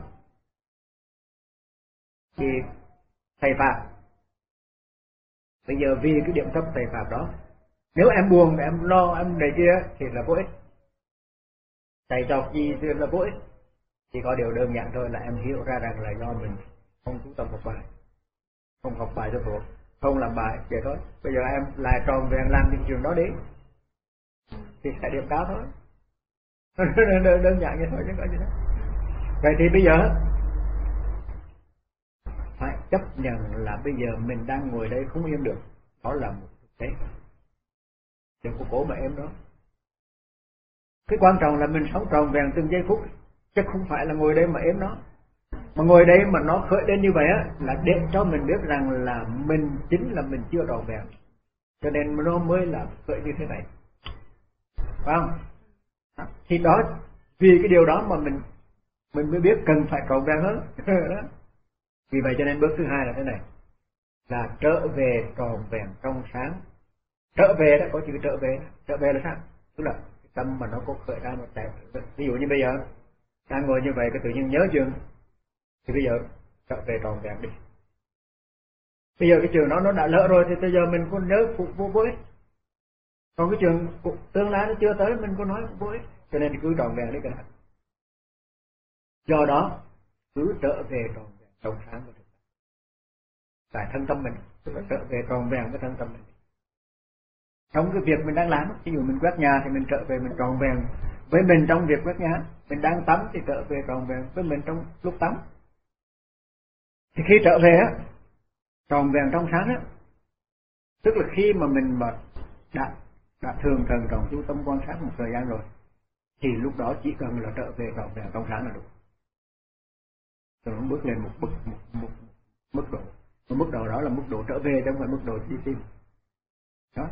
bị thầy phạt. Bây giờ vì cái điểm thấp thầy phạt đó, nếu em buồn, em lo, em này kia thì là vô ích, thầy chọc gì thì là vô ích. Chỉ có điều đơn giản thôi là em hiểu ra rằng là do mình không chú tâm học bài, không học bài cho thuộc, không làm bài, vậy thôi. Bây giờ em lại tròn vẹn làm những trường đó đi thì sẽ điểm cao thôi. Đơn giản như thôi chứ có gì đó. Vậy thì bây giờ phải chấp nhận là bây giờ mình đang ngồi đây không yên được, đó là một thực tế, đừng có cố mà em đó. Cái quan trọng là mình sống tròn vẹn từng giây phút, chứ không phải là ngồi đây mà ếm nó. Mà ngồi đây mà nó khởi lên như vậy á, là để cho mình biết rằng là mình chính là mình chưa tròn vẹn, cho nên nó mới là khởi như thế này, phải không? Thì đó, vì cái điều đó mà mình mình mới biết cần phải tròn vẹn hơn. Đó. Vì vậy cho nên bước thứ hai là thế này, là trở về tròn vẹn trong sáng. Trở về đó, có chữ trở về, trở về là sao? Tức là cái tâm mà nó có khởi ra một chạy. Ví dụ như bây giờ đang ngồi như vậy, cái tự nhiên nhớ trường, thì bây giờ trở về tròn vẹn đi. Bây giờ cái trường đó nó đã lỡ rồi thì bây giờ mình có nhớ cũng vô vô ích. Còn cái trường tương lai nó chưa tới, mình có nói cũng vô ích. Cho nên cứ tròn vẹn đi cái này. Do đó cứ trở về tròn vẹn trong sáng của chúng ta. tại thân tâm mình, tức là trở về tròn vẹn với thân tâm mình. Trong cái việc mình đang làm, ví dụ mình quét nhà thì mình trở về mình tròn vẹn với mình trong việc quét nhà, mình đang tắm thì trở về tròn vẹn với mình trong lúc tắm. Thì khi trở về á, tròn vẹn trong sáng á, tức là khi mà mình mà đã đã thường trần trọng chú tâm quan sát một thời gian rồi, thì lúc đó chỉ cần là trở về tròn vẹn trong sáng là đủ. Rồi nó bước lên một mức một, một, một mức độ, một mức độ đó là mức độ trở về chứ không phải mức độ đi tìm. Đó.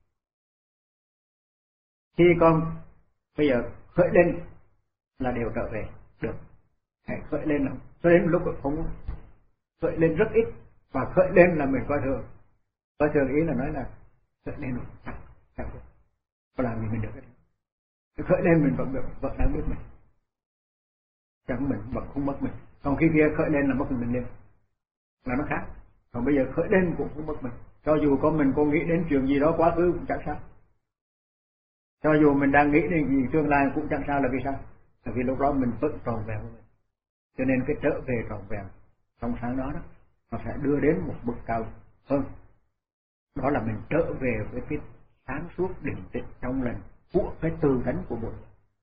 Khi con bây giờ khởi lên là đều trở về được. Hãy khởi lên nào. Cho đến lúc không khởi lên rất ít, và khởi lên là mình coi thường. Coi thường ý là nói là khởi lên rồi, chẳng, chẳng được. Có làm gì mình được hết. Khởi lên mình vẫn được, vẫn đang biết mình. Chẳng mình vẫn không mất mình. Còn khi kia khởi lên là mất mình lên. Là nó khác. Còn bây giờ khởi lên cũng không mất mình. Cho dù có mình có nghĩ đến chuyện gì đó quá khứ cũng chẳng sao. Cho dù mình đang nghĩ đến gì tương lai cũng chẳng sao, là vì sao? Là vì lúc đó mình vẫn tròn vẹn của mình. Cho nên cái trở về tròn vẹn trong sáng đó, đó nó sẽ đưa đến một mức cao hơn. Đó là mình trở về với cái sáng suốt định tĩnh trong lành của cái tư tánh của Bụt.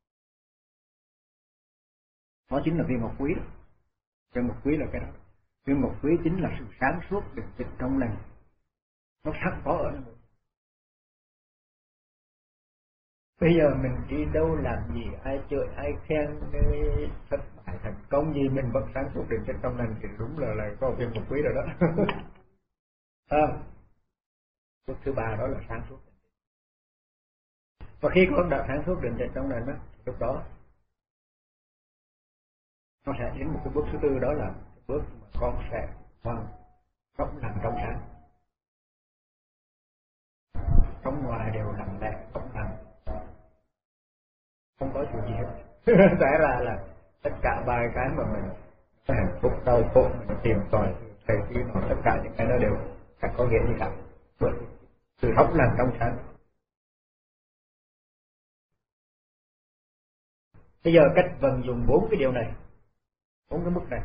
Đó chính là viên ngọc quý đó. Viên ngọc quý là cái đó. Viên ngọc quý chính là sự sáng suốt định tĩnh trong lành. Nó sẵn có ở đó. Bây giờ mình đi đâu làm gì, ai chơi ai khen, thất bại thành công gì, mình vẫn sáng suốt định tĩnh trong lành thì đúng là là có viên ngọc quý rồi đó. À, bước thứ ba đó là sáng suốt. Và khi con đã sáng suốt định tĩnh trong lành đó, lúc đó nó sẽ đến một cái bước thứ tư, đó là bước mà con sẽ hoàn sống lặng trong sáng. Trong ngoài đều lặng lẽ, không lặng, không có chuyện gì hết. Sẽ là là tất cả ba cái mà mình hạnh phúc đau khổ mình tìm tòi thầy khi nó tất cả những cái đó đều chẳng có nghĩa gì cả. Bởi sự sống lặng trong sáng. Bây giờ cách vận dụng bốn cái điều này, bốn cái mức này,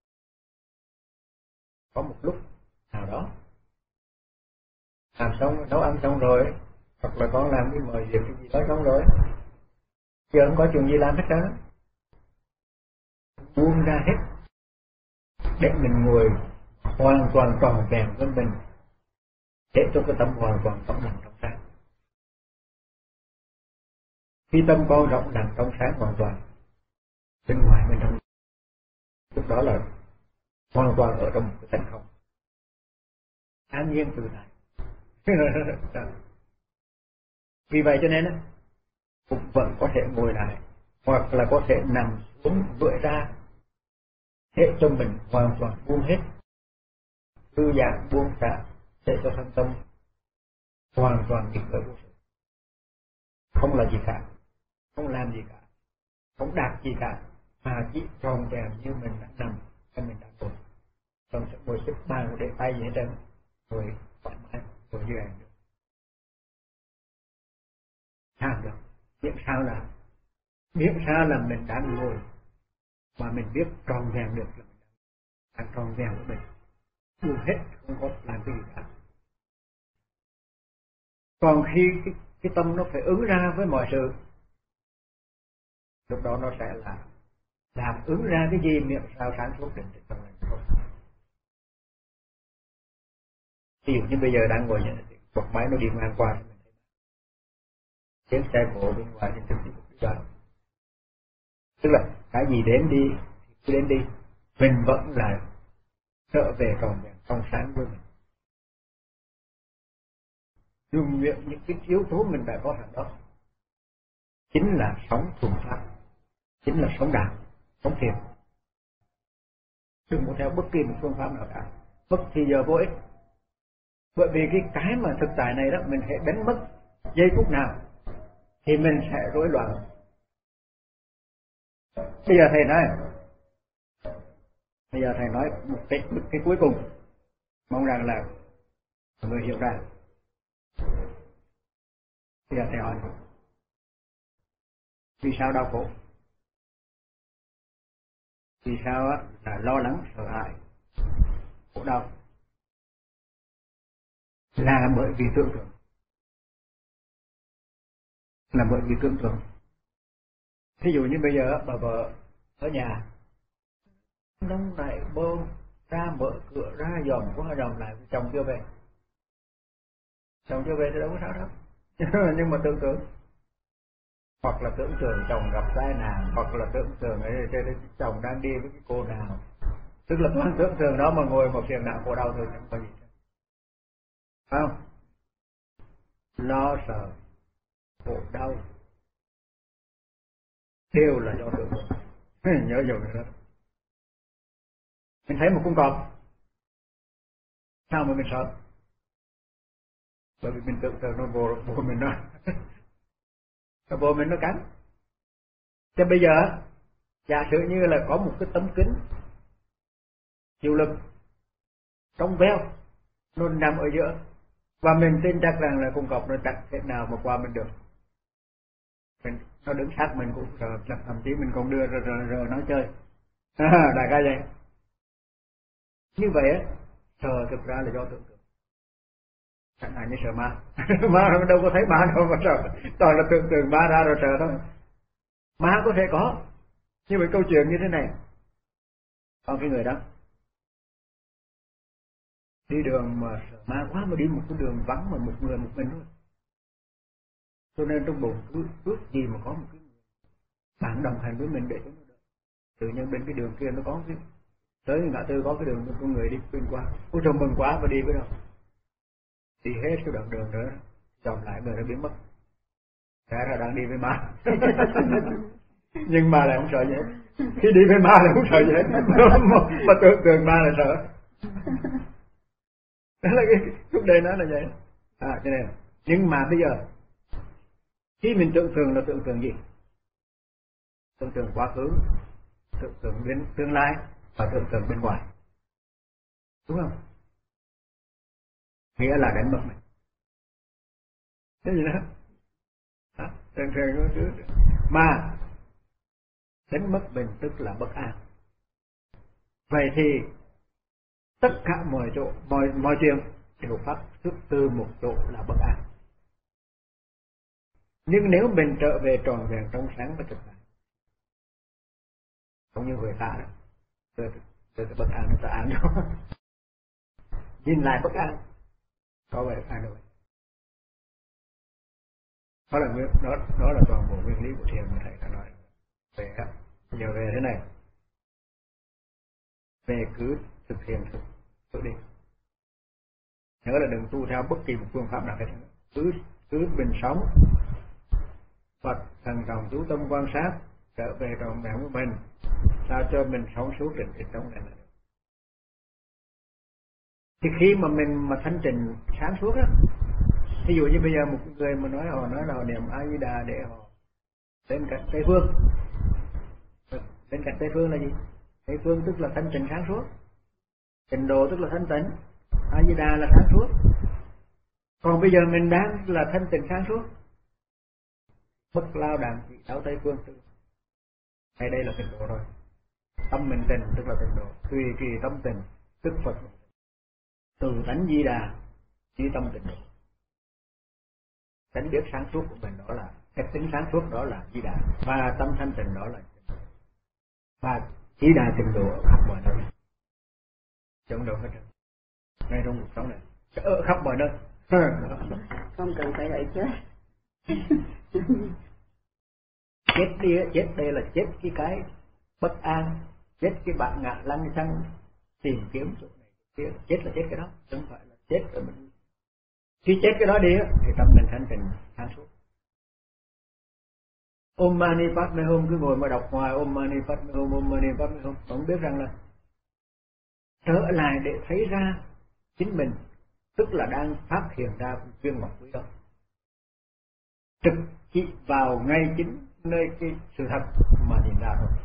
có một lúc nào đó làm xong, nấu ăn xong rồi, hoặc là con làm cái mọi việc cái gì đó xong rồi, giờ không có chuyện gì làm hết trơn, buông ra hết để mình ngồi hoàn toàn tròn vẹn với mình, để cho cái tâm hoàn toàn rộng lặng trong sáng. Khi tâm con rộng lặng trong sáng hoàn toàn, bên ngoài bên trong, lúc đó là hoàn toàn ở trong một cái tánh không, an nhiên tự tại. Vì vậy cho nên á, cũng vẫn có thể ngồi lại, hoặc là có thể nằm xuống vưỡi ra, để cho mình hoàn toàn buông hết, thư giãn buông xả, để cho thân tâm hoàn toàn nghỉ ngơi vô sự, không là gì cả, không làm gì cả, không đạt gì cả, mà chỉ tròn vẹn như mình đã nằm hay mình đã ngồi, không sẽ ngồi xếp bằng để tay gì hết trơn, rồi thoải mái, rồi như vậy được. Sao được? Miễn sao là miễn sao là mình đã ngồi mà mình biết tròn vẹn được là mình đang tròn vẹn của mình, buông hết, không có làm cái gì cả. Còn khi cái, cái tâm nó phải ứng ra với mọi sự, lúc đó nó sẽ là làm ứng ra cái gì miệng sao sáng suốt định tĩnh trong lành không. Ví dụ như bây giờ đang ngồi như thế, một máy nó đi ngang qua, tiếng xe cộ bên ngoài thì thực sự đi vào. Tức là cái gì đến đi thì đến đi, mình vẫn là trở về tròn vẹn trong sáng với mình. Dùng những cái yếu tố mình đã có sẵn đó, chính là sống thuần pháp, chính là sống đạo, sống thiền. Đừng có theo bất kỳ một phương pháp nào cả, mất thì giờ vô ích. Bởi vì cái cái mà thực tại này đó, mình sẽ đánh mất giây phút nào thì mình sẽ rối loạn. Bây giờ thầy nói, bây giờ thầy nói một cái, một cái cuối cùng, mong rằng là mọi người hiểu ra. Bây giờ thầy hỏi, vì sao đau khổ? Vì sao á, là lo lắng, sợ hãi, khổ đau? là bởi vì tưởng tượng, là bởi vì tưởng tượng. Ví dụ như bây giờ bà vợ ở nhà nông lại bơm ra mở cửa ra dòm qua dòm lại, chồng chưa về, chồng chưa về thì đâu có sao đâu. Nhưng mà tưởng tượng, hoặc là tưởng tượng chồng gặp tai nạn, hoặc là tưởng tượng ấy chồng đang đi với cái cô nào, tức là toàn tưởng tượng đó mà ngồi một phiền não khổ đau thôi, chẳng có gì. Phải không? Lo sợ khổ đau đều là do tưởng tượng. Nhớ dùng nữa. Mình thấy một con cọp, sao mà mình sợ? Bởi vì mình tưởng tượng nó vô vô mình nó nó vô mình nó cắn. Thế bây giờ giả sử như là có một cái tấm kính chịu lực trong veo nó nằm ở giữa, và mình tin chắc rằng là con cọp nó chắc thế nào mà qua mình được. Mình, nó đứng sát mình cũng sợ, thậm chí mình còn đưa rờ rờ rờ nó chơi. À, đại ca vậy. Như vậy á, sợ thực ra là do tưởng tượng. Chẳng hạn như sợ ma. Ma nó đâu có thấy ma đâu mà sợ, toàn là tưởng tượng ma ra rồi sợ thôi. Ma có thể có, nhưng mà câu chuyện như thế này. Còn cái người đó đi đường mà sợ ma quá, mà đi một cái đường vắng mà một người một mình thôi, cho nên trong bụng cứ ước gì mà có một cái người bạn đồng hành với mình để cho nó đỡ. Tự nhiên bên cái đường kia nó có cái, tới ngã tư có cái đường có người đi xuyên qua, ôi trời mừng quá, và đi với đâu đi hết cái đoạn đường nữa, chọn lại người nó biến mất, thế là đang đi với ma. Nhưng mà lại không sợ gì hết, khi đi với ma là không sợ gì hết. mà, mà tưởng tượng ma là sợ. Đó là cái lúc đây nói là vậy. À cho nên, nhưng mà bây giờ khi mình tưởng tượng là tưởng tượng gì? Tưởng tượng quá khứ, tưởng tượng đến tương lai, và tưởng tượng bên ngoài, đúng không? Nghĩa là đánh mất mình. Cái gì đó? À, tưởng tượng có thứ mà đánh mất mình tức là bất an. Vậy thì tất cả mọi chỗ, mọi mọi chuyện đều phát xuất từ một chỗ là bất an. Nhưng nếu mình trở về tròn vẹn trong sáng và thực tại, không như người ta đó, từ từ bất an nó ta an đó. Nhìn lại bất an, có vẻ an rồi. Đó là nguyên, đó, đó là toàn bộ nguyên lý của thiền mà thầy đã nói. Về giờ về thế này, về cứ thực hiện thực tự đi. Nhớ là đừng tu theo bất kỳ một phương pháp nào hết, cứ cứ bình sống, Phật thần trọng chú tâm quan sát, trở về trọn vẹn của mình, sao cho mình sống suốt trên cái sống này. Thì khi mà mình mà thanh trình sáng suốt á, ví dụ như bây giờ một người mà nói họ nói là niệm A Di Đà để họ đến cạnh Tây Phương. Đến cạnh Tây Phương là gì? Tây Phương tức là thanh trình sáng suốt, Tịnh độ tức là thanh tịnh, A Di Đà là sáng suốt. Còn bây giờ mình đang là thanh tịnh sáng suốt, bất lao đàn chỉ sáu Tây Phương tư. Hay đây là tịnh độ rồi. Tâm mình tịnh tức là tịnh độ, tùy kỳ tâm tịnh tức Phật. Từ tánh Di Đà chỉ tâm tịnh độ. Tánh biết sáng suốt của mình đó là, cái tính sáng suốt đó là Di Đà, và tâm thanh tịnh đó là tịnh độ. Và Di Đà tịnh độ khắp mọi nơi, trong độ hết trơn, ngay trong cuộc sống này, ở khắp mọi nơi. Không cần phải đợi chết. Chết đi, chết đây là chết cái cái bất an, chết cái bạn ngạ lăng xăng tìm kiếm chỗ này kia, chết là chết cái đó, không phải là chết rồi mình. Khi chết cái đó đi thì tâm mình thanh tịnh sáng suốt. Om Mani Padme Hum, cứ ngồi mà đọc hoài Om Mani Padme Hum, Om Mani Padme Hum, không biết rằng là trở lại để thấy ra chính mình, tức là đang phát hiện ra viên ngọc quý đó, trực chỉ vào ngay chính nơi cái sự thật mà nhìn ra thôi.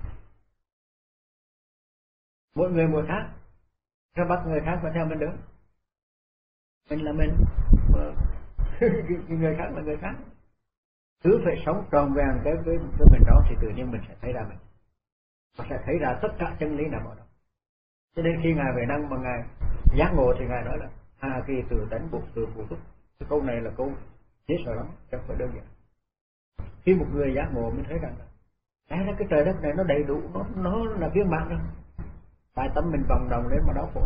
Mỗi người một khác, sao bắt người khác phải theo mình được? Mình là mình, người khác là người khác. Cứ phải sống tròn vẹn với với với mình đó thì tự nhiên mình sẽ thấy ra mình, và sẽ thấy ra tất cả chân lý nằm ở đó. Cho nên khi ngài về năng mà ngài giác ngộ thì ngài nói là A kỳ từ tánh bụng từ phụ túc. Cái câu này là câu dễ sợ lắm, chẳng phải đơn giản. Khi một người giác ngộ mới thấy rằng là cái trời đất này nó đầy đủ, nó nó là viên mãn rồi. Tại tâm mình vòng đồng đến mà đau khổ.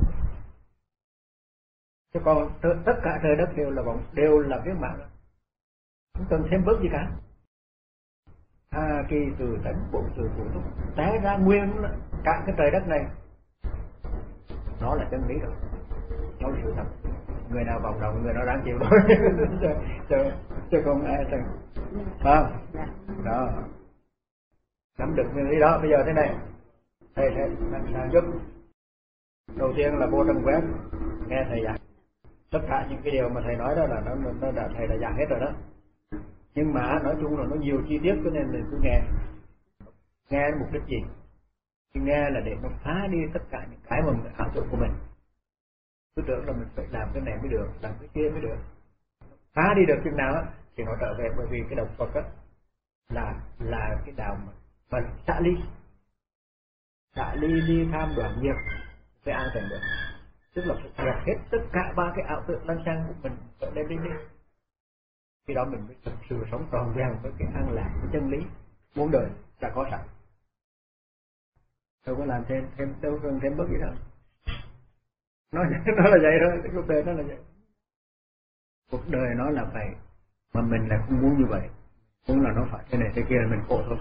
Chứ còn tất cả trời đất đều là vòng, đều là viên mãn rồi. Không cần thêm bớt gì cả. A kỳ từ tánh bụng từ phụ túc, té ra nguyên cả cái trời đất này nó là chân lý rồi, nó là sự thật. Người nào vòng đồng người nào đáng chịu thôi. chứ, chứ không ai chẳng phải không? Đó, nắm được nguyên lý đó. Bây giờ thế này, thầy sẽ làm sao giúp. Đầu tiên là vô trong web nghe thầy giảng tất cả những cái điều mà thầy nói đó là nó, nó đã thầy đã giảng hết rồi đó. Nhưng mà nói chung là nó nhiều chi tiết cho nên mình cứ nghe. Nghe mục đích gì? Thì nghe là để nó phá đi tất cả những cái mà mình ảo tưởng của mình. Cứ tưởng là mình phải làm cái này mới được, làm cái kia mới được. Phá đi được chừng nào á thì nó trở về, bởi vì cái đạo Phật á là là cái đạo mà mà xả ly, xả ly ly tham đoạn nghiệp phải an thành được. Tức là phải dẹp hết tất cả ba cái ảo tưởng lăng xăng của mình trở lên đi đi. Khi đó mình mới thực sự sống tròn vẹn với cái an lạc, với chân lý muôn đời đã có sẵn. Đâu có làm thêm thêm đâu cần thêm bất gì đâu. Nó nó là vậy thôi, cái cuộc đời nó là vậy. Cuộc đời nó là vậy, mà mình là không muốn như vậy, muốn là nó phải thế này thế kia là mình khổ thôi.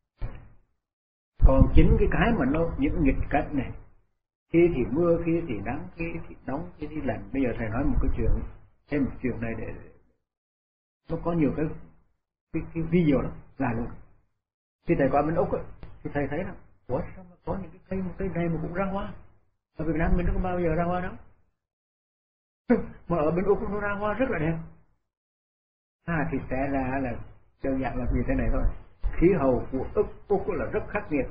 Còn chính cái cái mà nó những nghịch cảnh này, khi thì mưa, khi thì nắng, khi thì nóng, khi thì lạnh. Bây giờ thầy nói một cái chuyện, thêm một chuyện này để nó có nhiều cái cái, cái video đó là luôn. Khi thầy qua bên Úc ấy, thì thầy thấy là ủa sao mà có những cái cây, một cây này mà cũng ra hoa. Ở Việt Nam mình nó có bao giờ ra hoa đâu. Mà ở bên Úc nó ra hoa rất là đẹp. À thì sẽ ra là đơn giản là như thế này thôi. Khí hậu của Úc, Úc là rất khắc nghiệt.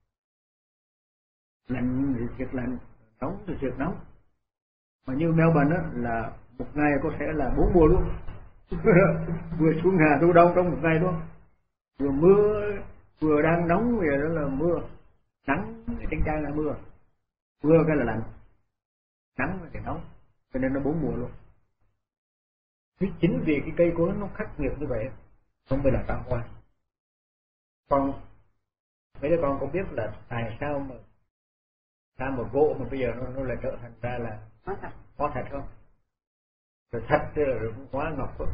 Lạnh thì thiệt lạnh, nóng thì thiệt nóng. Mà như Melbourne á là một ngày có thể là bốn mùa luôn. Vừa xuống hạ thu đông trong một ngày luôn. Vừa mưa, vừa đang nóng vậy đó là mưa. Nắng trên trang là mưa. Mưa cái là lạnh. Nắng thì nóng. Cho nên nó bốn mùa luôn. Thì chính vì cái cây cối nó khắc nghiệt như vậy, không phải là ra hoa. Con, mấy đứa con có biết là tại sao mà ra một gỗ mà bây giờ nó, nó lại trở thành ra là hóa thạch không? Rồi thạch rồi hóa ngọc không?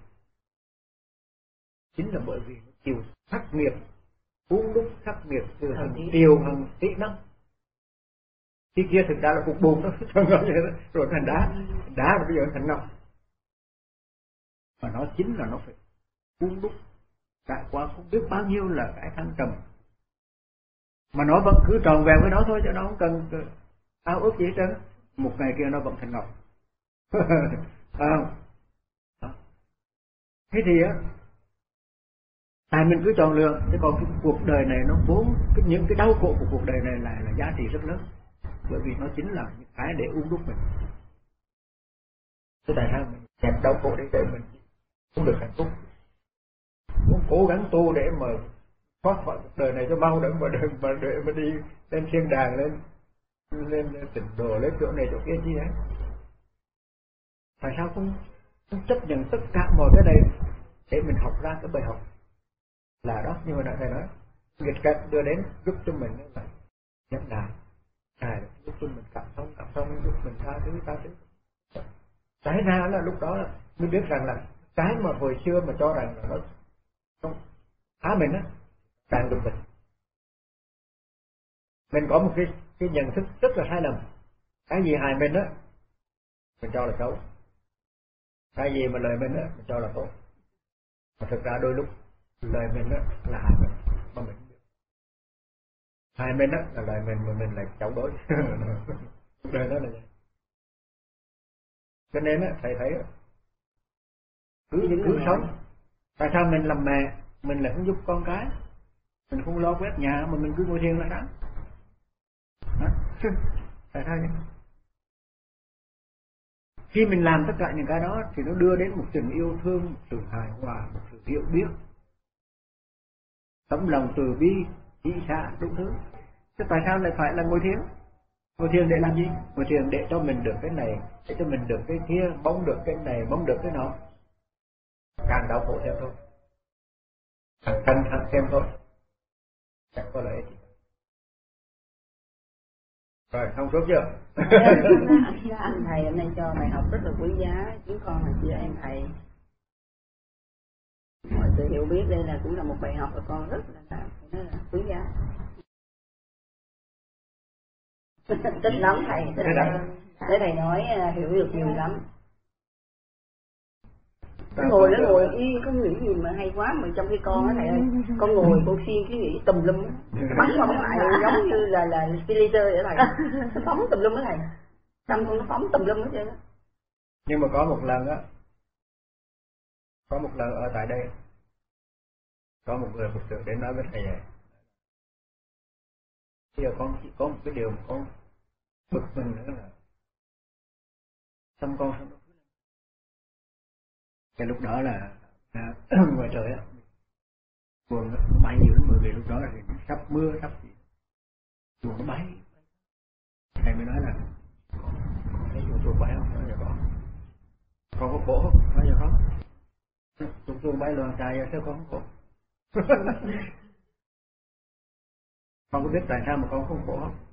Chính là bởi vì nó chịu khắc nghiệt, uống đúc khắc nghiệt từ hàng triệu hàng tỷ năm. Khi kia thực ra là cục bùn đó, rồi thành đá, đá rồi bây giờ thành ngọc. Và nó chính là nó phải uống đúc trải qua không biết bao nhiêu là cái thăng trầm. Mà nó vẫn cứ tròn vẹn với nó thôi, chứ nó không cần ao ước gì hết trơn. Một ngày kia nó vẫn thành ngọc. À, thế thì á, tại mình cứ chọn lựa, chứ còn cái cuộc đời này nó vốn cái, những cái đau khổ của cuộc đời này là, là giá trị rất lớn, bởi vì nó chính là những cái để uống đúc mình. Thế tại sao mình kẹp đau khổ để để mình không được hạnh phúc, muốn cố gắng tu để mà thoát khỏi cuộc đời này cho mau, để mà để mà để mà đi lên thiên đàng, lên lên, lên tịnh độ, lên chỗ này chỗ kia chi đấy. Tại sao không, không chấp nhận tất cả mọi cái này để mình học ra cái bài học là đó, như hồi nãy thầy nói, nghịch cảnh đưa đến giúp cho mình là nhận lại, à, giúp cho mình cảm thông cảm thông, giúp mình tha thứ tha thứ. Trái ra là lúc đó là mới biết rằng là cái mà hồi xưa mà cho rằng là nó không phá mình á, càng được mình. Mình có một cái cái nhận thức rất là sai lầm. Cái gì hại mình á, mình cho là xấu. Cái gì mà lời mình á, mình cho là tốt. Mà thực ra đôi lúc lời mình á là hại mình mà mình không biết. Hại mình á là lời mình mà mình lại chống đối. Cuộc đời đó là vậy. Cho nên á, thầy thấy á, cứ cứ sống. Tại sao mình làm mẹ, mình lại không giúp con cái, mình không lo quét nhà mà mình cứ ngồi thiền là đáng. Tại sao vậy? Khi mình làm tất cả những cái đó thì nó đưa đến một tình yêu thương, một sự hài hòa, một sự hiểu biết, tấm lòng từ bi, chỉ xa đủ thứ. Thế tại sao lại phải là ngồi thiền? Ngồi thiền để làm gì? Ngồi thiền để cho mình được cái này, để cho mình được cái kia, mong được cái này, mong được cái nọ. Càng đau khổ thêm thôi, càng căng thẳng thêm thôi, chẳng có lợi gì. Rồi, xong suốt chưa? Anh thầy hôm nay cho bài học rất là quý giá, chúng con là chị em thầy. Mọi sự hiểu biết đây là cũng là một bài học và con rất là là, là quý giá. Thích lắm thầy, thích lắm. Để thầy nói hiểu được nhiều lắm. Nó ngồi nó ngồi y có nghĩ gì mà hay quá, mà trong khi con á thầy ơi, con ngồi con xuyên cái nghĩ tùm lum á, bắn phóng lại giống như là là laser vậy thầy, nó phóng tùm lum á thầy, trong con nó phóng tùm lum hết trơn á. Nhưng mà có một lần á, có một lần ở tại đây, có một người Phật tử đến nói với thầy này, bây giờ con chỉ có một cái điều mà con bực mình nữa là tâm con không. Cái lúc đó là à, ngoài trời á, buồn nó bay nhiều lắm, bởi vì lúc đó là sắp mưa sắp gì, buồn nó bay. Thầy mới nói là con thấy chuông chuông bay không? Nói giờ con, con có khổ không? Nói giờ không. Chuông chuông bay loạn trời giờ sao con không khổ? Con có biết tại sao mà con không khổ không?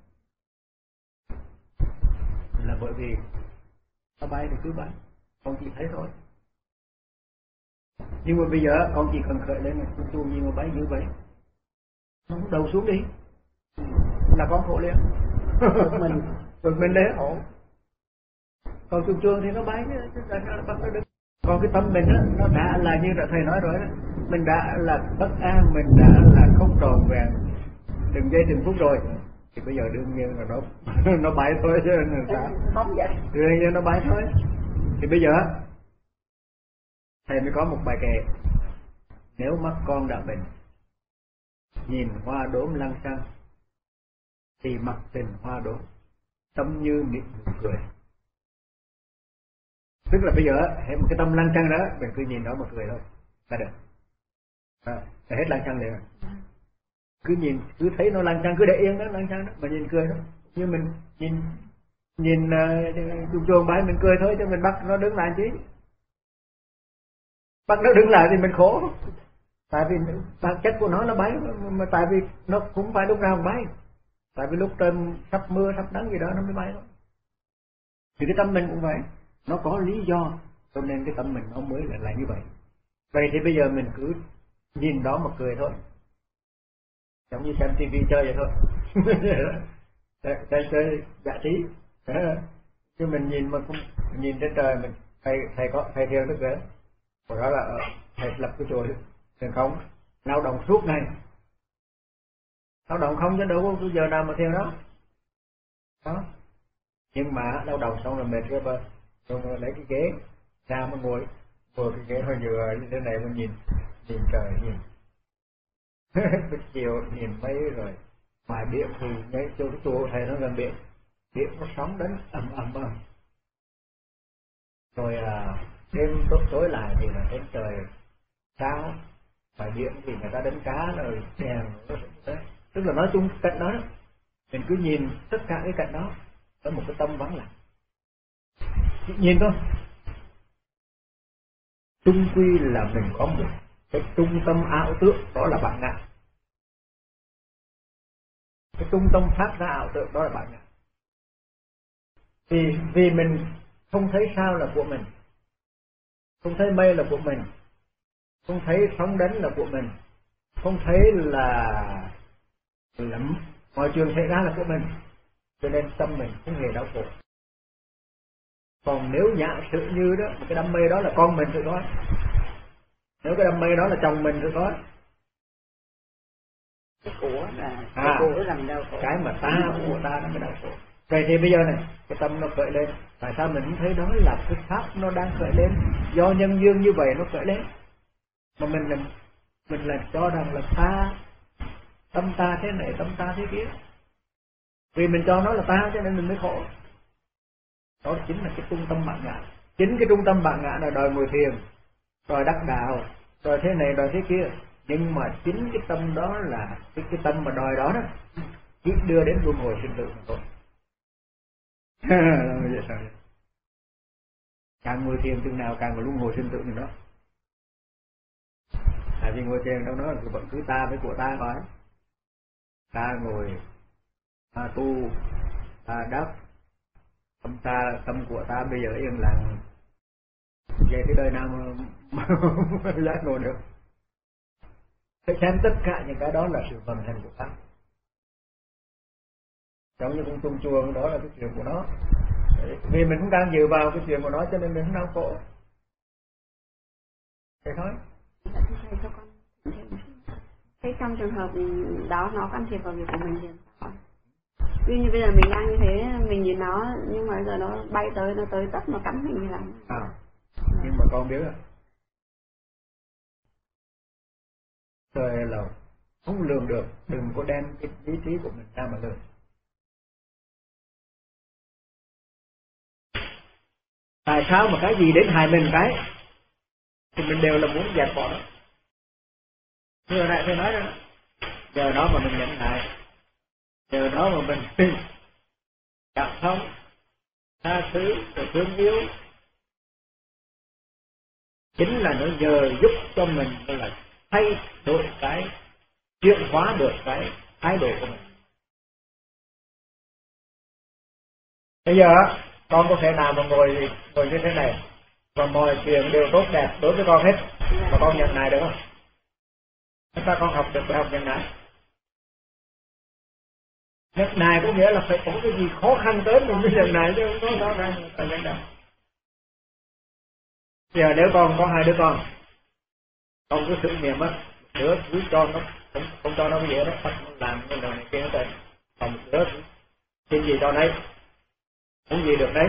Là bởi vì nó bay thì cứ bay, con chỉ thấy thôi. Nhưng mà bây giờ con chỉ cần khởi lên là chuông chuông gì mà bay như vậy, nó đầu xuống đi là con khổ liền. mình bực mình đấy khổ. Còn chuông chuông thì nó bay chứ tại sao nó bắt nó đứng. Còn cái tâm mình á, nó đã là như là thầy nói rồi đó, mình đã là bất an, mình đã là không tròn vẹn từng giây từng phút rồi, thì bây giờ đương nhiên là nó nó bay thôi chứ làm sao. Không vậy. Đương nhiên nó bay thôi. Thì bây giờ thầy mới có một bài kệ: nếu mắt con đã bệnh, nhìn hoa đốm lăng xăng, thì mặc tình hoa đốm, tâm như nụ cười. Tức là bây giờ hết một cái tâm lăng xăng đó, mình cứ nhìn nó mà cười thôi là được. À, là hết lăng xăng liền. Cứ nhìn, cứ thấy nó lăng xăng, cứ để yên đó lăng xăng đó, mà nhìn cười thôi. Như mình nhìn nhìn uh, chuông chuông bay mình cười thôi, cho mình bắt nó đứng lại chứ. Bắt nó đứng lại thì mình khổ. Tại vì bản chất của nó là bay, mà tại vì nó cũng phải lúc nào cũng bay. Tại vì lúc trời sắp mưa, sắp nắng gì đó nó mới bay thôi. Thì cái tâm mình cũng vậy, nó có lý do, cho nên cái tâm mình nó mới là, là như vậy. Vậy thì bây giờ mình cứ nhìn đó mà cười thôi. Giống như xem tivi chơi vậy thôi. Chơi chơi giải trí. Chứ mình nhìn mà cũng nhìn trên trời, mình thầy thầy có thầy thiền đức vậy. Rồi đó là thầy lập cái chùa thiền không, lao động suốt ngày. Lao động không chứ đâu có giờ nào mà thiền đó. Đó. Nhưng mà lao động xong rồi mệt rồi mà, rồi lấy cái ghế ra mà ngồi, ngồi cái ghế hơi vừa như thế này mà nhìn, nhìn trời nhìn. Cái chiều nhìn mấy rồi ngoài biển thì ngay chỗ cái chùa thầy nó gần biển, biển nó sóng đến ầm ầm ầm. Rồi à, đêm tối tối lại thì là đến trời sao, ngoài biển thì người ta đánh cá rồi đèn rồi đó. Tức là nói chung cạnh đó, đó mình cứ nhìn tất cả cái cạnh đó với một cái tâm vắng lặng, nhìn thôi. Chung quy là mình có một cái trung tâm ảo tưởng, đó là bản ngã. Cái trung tâm phát ra ảo tưởng đó là bản ngã. Vì vì mình không thấy sao là của mình, không thấy mây là của mình, không thấy sóng đánh là của mình, không thấy là là mọi chuyện xảy ra là của mình, cho nên tâm mình không hề đau khổ. Còn nếu giả sử như đó, cái đam mê đó là con mình thì có, nếu cái đam mê đó là chồng mình thì có, cái của là à, cái của làm đau khổ. Cái mà ta của ta nó mới đau khổ. Vậy thì bây giờ này, cái tâm nó khởi lên, tại sao mình không thấy đó là cái pháp nó đang khởi lên, do nhân duyên như vậy nó khởi lên, mà mình làm mình làm cho rằng là ta, tâm ta thế này, tâm ta thế kia. Vì mình cho nó là ta cho nên mình mới khổ. Đó chính là cái trung tâm bản ngã. Chính cái trung tâm bản ngã là đòi ngồi thiền, đòi đắc đạo, đòi thế này, đòi thế kia. Nhưng mà chính cái tâm đó là cái, cái tâm mà đòi đó đó chỉ đưa đến luân hồi sinh tử mà thôi. vậy sao? Càng ngồi thiền chừng nào càng có luân hồi sinh tử nữa đó. Tại vì ngồi thiền trong đó là vẫn cứ ta với của ta thôi. Ta ngồi, ta tu, ta đắp, tâm ta, tâm của ta bây giờ yên lặng. Vậy cái đời nào mà giác ngộ được? Phải xem tất cả những cái đó là sự vận hành của ta. Giống như con tung chuồng đó là cái chuyện của nó. Vì mình cũng đang dựa vào cái chuyện của nó cho nên mình không đau khổ. Thế thôi. Thầy cho con thế trong trường hợp đó nó can thiệp vào việc của mình thì sao? Ví dụ như bây giờ mình đang như thế, mình nhìn nó nhưng mà giờ nó bay tới, nó tới tấp nó cắn mình như làm. À, nhưng mà con biết không? Trời là không lường được, đừng có đem cái lý trí của mình ra mà lường. Tại sao mà cái gì đến hại mình cái thì mình đều là muốn dẹp bỏ nó. Như hồi nãy tôi nói đó, giờ đó mà mình nhận lại, giờ đó mà mình cảm thông, tha thứ, rồi thương yêu, chính là nó giờ giúp cho mình là thay đổi cái, chuyển hóa được cái thái độ của mình. Bây giờ con có thể nào mà ngồi ngồi như thế này và mọi chuyện đều tốt đẹp đối với con hết mà con nhận lại được không? Chúng ta con học được bài học nhận lại. Nhận lại có nghĩa là phải có cái gì khó khăn tới mình mới nhận lại chứ không có rõ ràng là nhận lại. Giờ nếu con có hai đứa con, con cứ thử nghiệm á, đứa cứ cho nó không, không cho nó cái gì đó, bắt nó làm cái này kia hết rồi, còn một đứa xin gì cho đấy, muốn gì được đấy.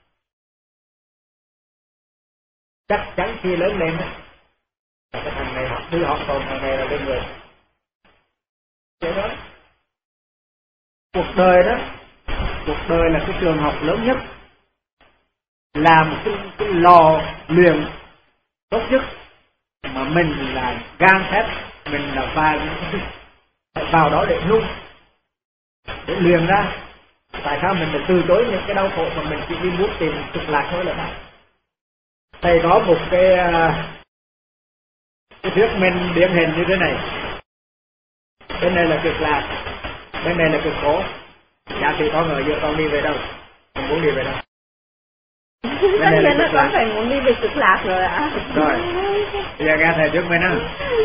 Chắc chắn khi lớn lên á, là cái thằng này học thứ học còn thằng này là lên người. Vậy đó. Cuộc đời đó, cuộc đời là cái trường học lớn nhất, là một cái, cái lò luyện tốt nhất mà mình là gan thép, mình là phải vào đó để nung, để luyện ra. Tại sao mình lại từ chối những cái đau khổ mà mình chỉ đi muốn tìm cực lạc thôi là sao? Thầy có một cái cái thuyết minh điển hình như thế này. Bên này là cực lạc, bên này là cực khổ. Dạ thì con ở giữa con đi về đâu? Con muốn đi về đâu? Tất nhiên là con phải muốn đi về cực lạc rồi ạ. Rồi, bây giờ nghe thầy thuyết minh á.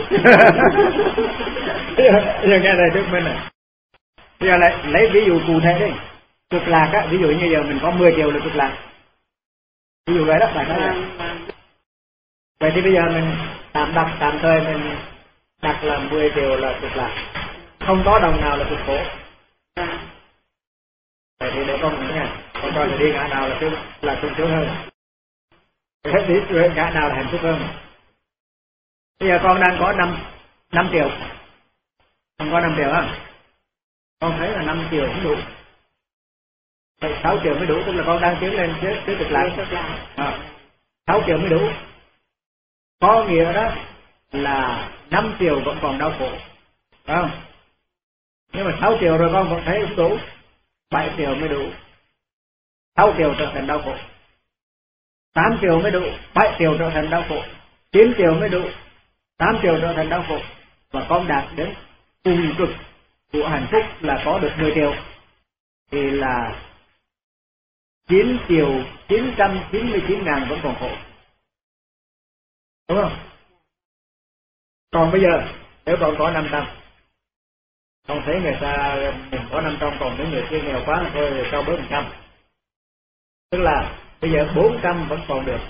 Bây giờ nghe thầy thuyết minh này. Bây giờ lại lấy ví dụ cụ thể đi. Cực lạc á, ví dụ như giờ mình có mười triệu là cực lạc. Ví dụ vậy đó, phải nói là. Vậy thì bây giờ mình tạm đặt, tạm thời mình đặt là mười triệu là cực lạc. Không có đồng nào là cực khổ. Vậy thì để con nghĩ nha, con coi là đi ngã nào là sung là sung sướng hơn. Thế thì ngã nào là hạnh phúc hơn. Bây giờ con đang có năm năm triệu. Con có năm triệu không? Con thấy là năm triệu cũng đủ. Vậy sáu triệu mới đủ, tức là con đang tiến lên tới tới cực lạc. À, sáu triệu mới đủ. Có nghĩa đó là năm triệu vẫn còn đau khổ. Phải không? Nhưng mà sáu triệu rồi con vẫn thấy không đủ. bảy triệu mới đủ. sáu triệu trở thành đau khổ. tám triệu mới đủ. bảy triệu trở thành đau khổ. chín triệu mới đủ. tám triệu trở thành đau khổ. Và con đạt đến cùng cực của hạnh phúc là có được mười triệu. Thì là chín triệu chín trăm chín mươi chín ngàn vẫn còn khổ. Đúng không? Còn bây giờ nếu con có năm trăm, con thấy người ta mình có năm trăm còn những người kia nghèo quá thôi cho bớt một trăm. Tức là bây giờ bốn trăm vẫn còn được.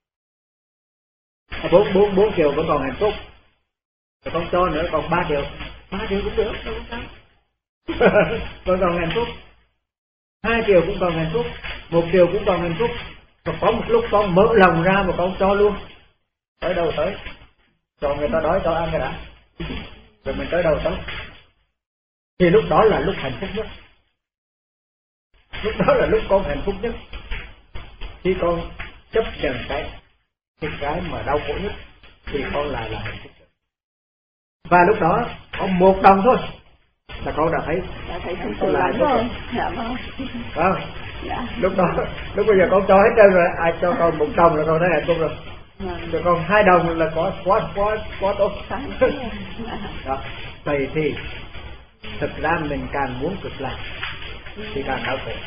bốn bốn bốn triệu vẫn còn hạnh phúc. Rồi con cho nữa còn ba triệu. ba triệu cũng được, đâu có sao. Vẫn còn hạnh phúc. hai triệu cũng còn hạnh phúc. một triệu cũng còn hạnh phúc. Và có một lúc con mở lòng ra mà con cho luôn. Tới đâu tới. Cho người ta đói cho ăn cái đã. Rồi mình tới đâu tới. Thì lúc đó là lúc hạnh phúc nhất. Lúc đó là lúc con hạnh phúc nhất. Khi con chấp nhận cái cái cái mà đau khổ nhất thì con lại là hạnh phúc nhất. Và lúc đó có một đồng thôi là con đã thấy đã thấy không tự lắm rồi. Dạ vâng. Vâng. Dạ. Lúc đó, lúc bây giờ con cho hết trơn rồi, ai cho con một đồng là con thấy hạnh phúc rồi. Cho con hai đồng là có quá quá quá tốt. Đó. Vậy thì thực ra mình càng muốn cực lạc thì càng đau khổ.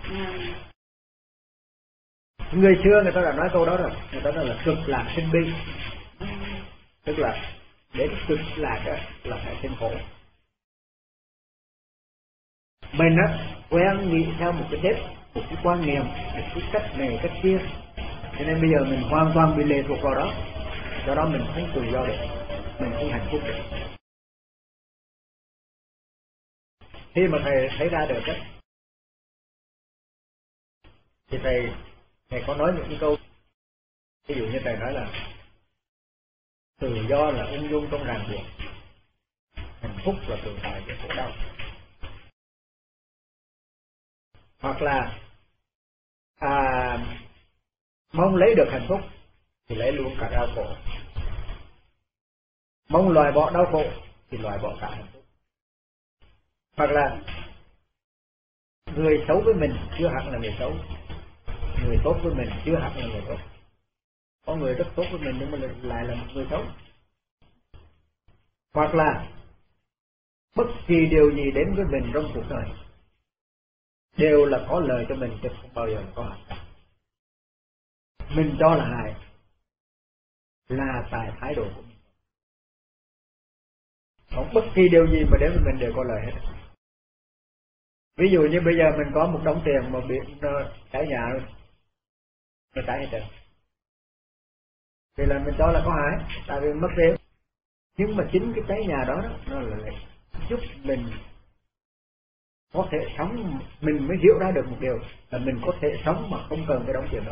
Người xưa người ta đã nói câu đó rồi, người ta nói là cực lạc sinh bi, tức là đến cực lạc là phải sinh khổ. Mình á quen nghĩ theo một cái chết, một cái quan niệm, một cái cách này cách kia, cho nên bây giờ mình hoàn toàn bị lệ thuộc vào đó, do đó mình không tự do được, mình không hạnh phúc được. Khi mà thầy thấy ra được á, thì thầy thầy có nói những cái câu, ví dụ như thầy nói là tự do là ung dung trong ràng buộc, hạnh phúc là tự tại của khổ đau. Hoặc là à, mong lấy được hạnh phúc thì lấy luôn cả đau khổ, mong loại bỏ đau khổ thì loại bỏ cả hạnh phúc. Hoặc là người xấu với mình chưa hẳn là người xấu, người tốt với mình chưa hẳn là người tốt. Có người rất tốt với mình nhưng mà lại là một người xấu. Hoặc là bất kỳ điều gì đến với mình trong cuộc đời đều là có lợi cho mình, chứ không bao giờ có hại. Mình cho là hại là tại thái độ của mình. Không bất kỳ điều gì mà đến với mình đều có lợi hết. Ví dụ như bây giờ mình có một đống tiền mà bị nó cháy nhà rồi, nó cháy hết trơn, thì là mình cho là có hại, tại vì mất tiền. Nhưng mà chính cái cháy nhà đó, đó nó là giúp mình có thể sống, mình mới hiểu ra được một điều là mình có thể sống mà không cần cái đống tiền đó.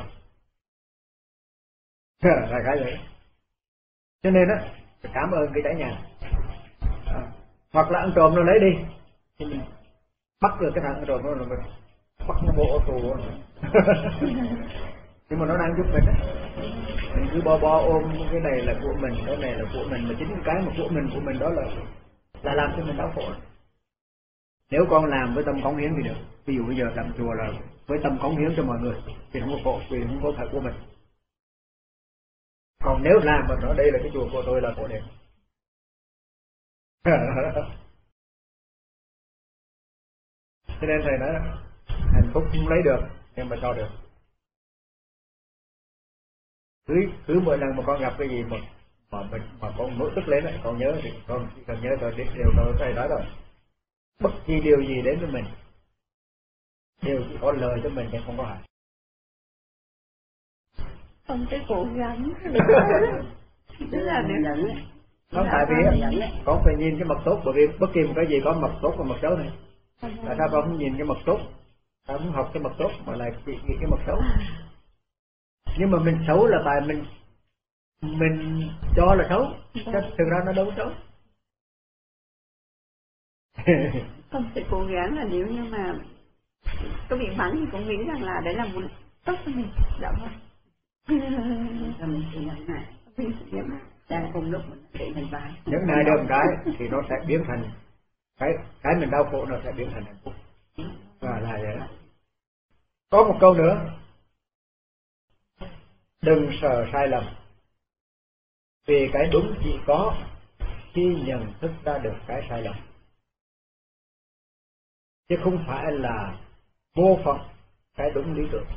Là cái gì? Cho nên á, cảm ơn cái cháy nhà. À, hoặc là ăn trộm nó lấy đi, thì mình bắt được cái thằng ăn trộm nó là mình bắt nó bộ ô tô. Nhưng mà nó đang giúp mình á. Mình cứ bo bo ôm cái này là của mình, cái này là của mình, mà chính cái mà của mình của mình đó là là làm cho mình đau khổ. Nếu con làm với tâm cống hiến thì được. Ví dụ bây giờ làm chùa là với tâm cống hiến cho mọi người thì không có khổ, vì không có phải của mình. Còn nếu làm mà nói đây là cái chùa của tôi là khổ đẹp. Cho nên thầy nói hạnh phúc không lấy được nhưng mà cho được. Cứ cứ mỗi lần mà con gặp cái gì mà mà mình mà con nổi tức lên lại con nhớ thì con chỉ cần nhớ thôi, điều tôi thầy nói rồi. Bất kỳ điều gì đến với mình đều chỉ có lợi cho mình chứ không có hại. Không cái cố gắng. Tức là được. Không, tại vì con phải nhìn cái mặt tốt, bởi vì bất kỳ một cái gì có mặt tốt và mặt xấu này. Tại sao con không nhìn cái mặt tốt? Con không học cái mặt tốt mà lại chỉ nhìn cái mặt xấu? Nhưng mà mình xấu là tại mình mình cho là xấu, chứ thực ra nó đâu xấu. Không phải cố gắng là nếu như mà có bị mắng thì cũng nghĩ rằng là đấy là một tốt cho mình. Dạ vâng. Mình sẽ nhận lại. Mình sẽ nhận lại. Đang cùng lúc mình để mình bài. Những này được cái thì nó sẽ biến thành cái cái mình đau khổ, nó sẽ biến thành hạnh phúc. Và là vậy. Có một câu nữa, đừng sợ sai lầm, vì cái đúng chỉ có khi nhận thức ra được cái sai lầm, chứ không phải là mô phỏng cái đúng lý tưởng.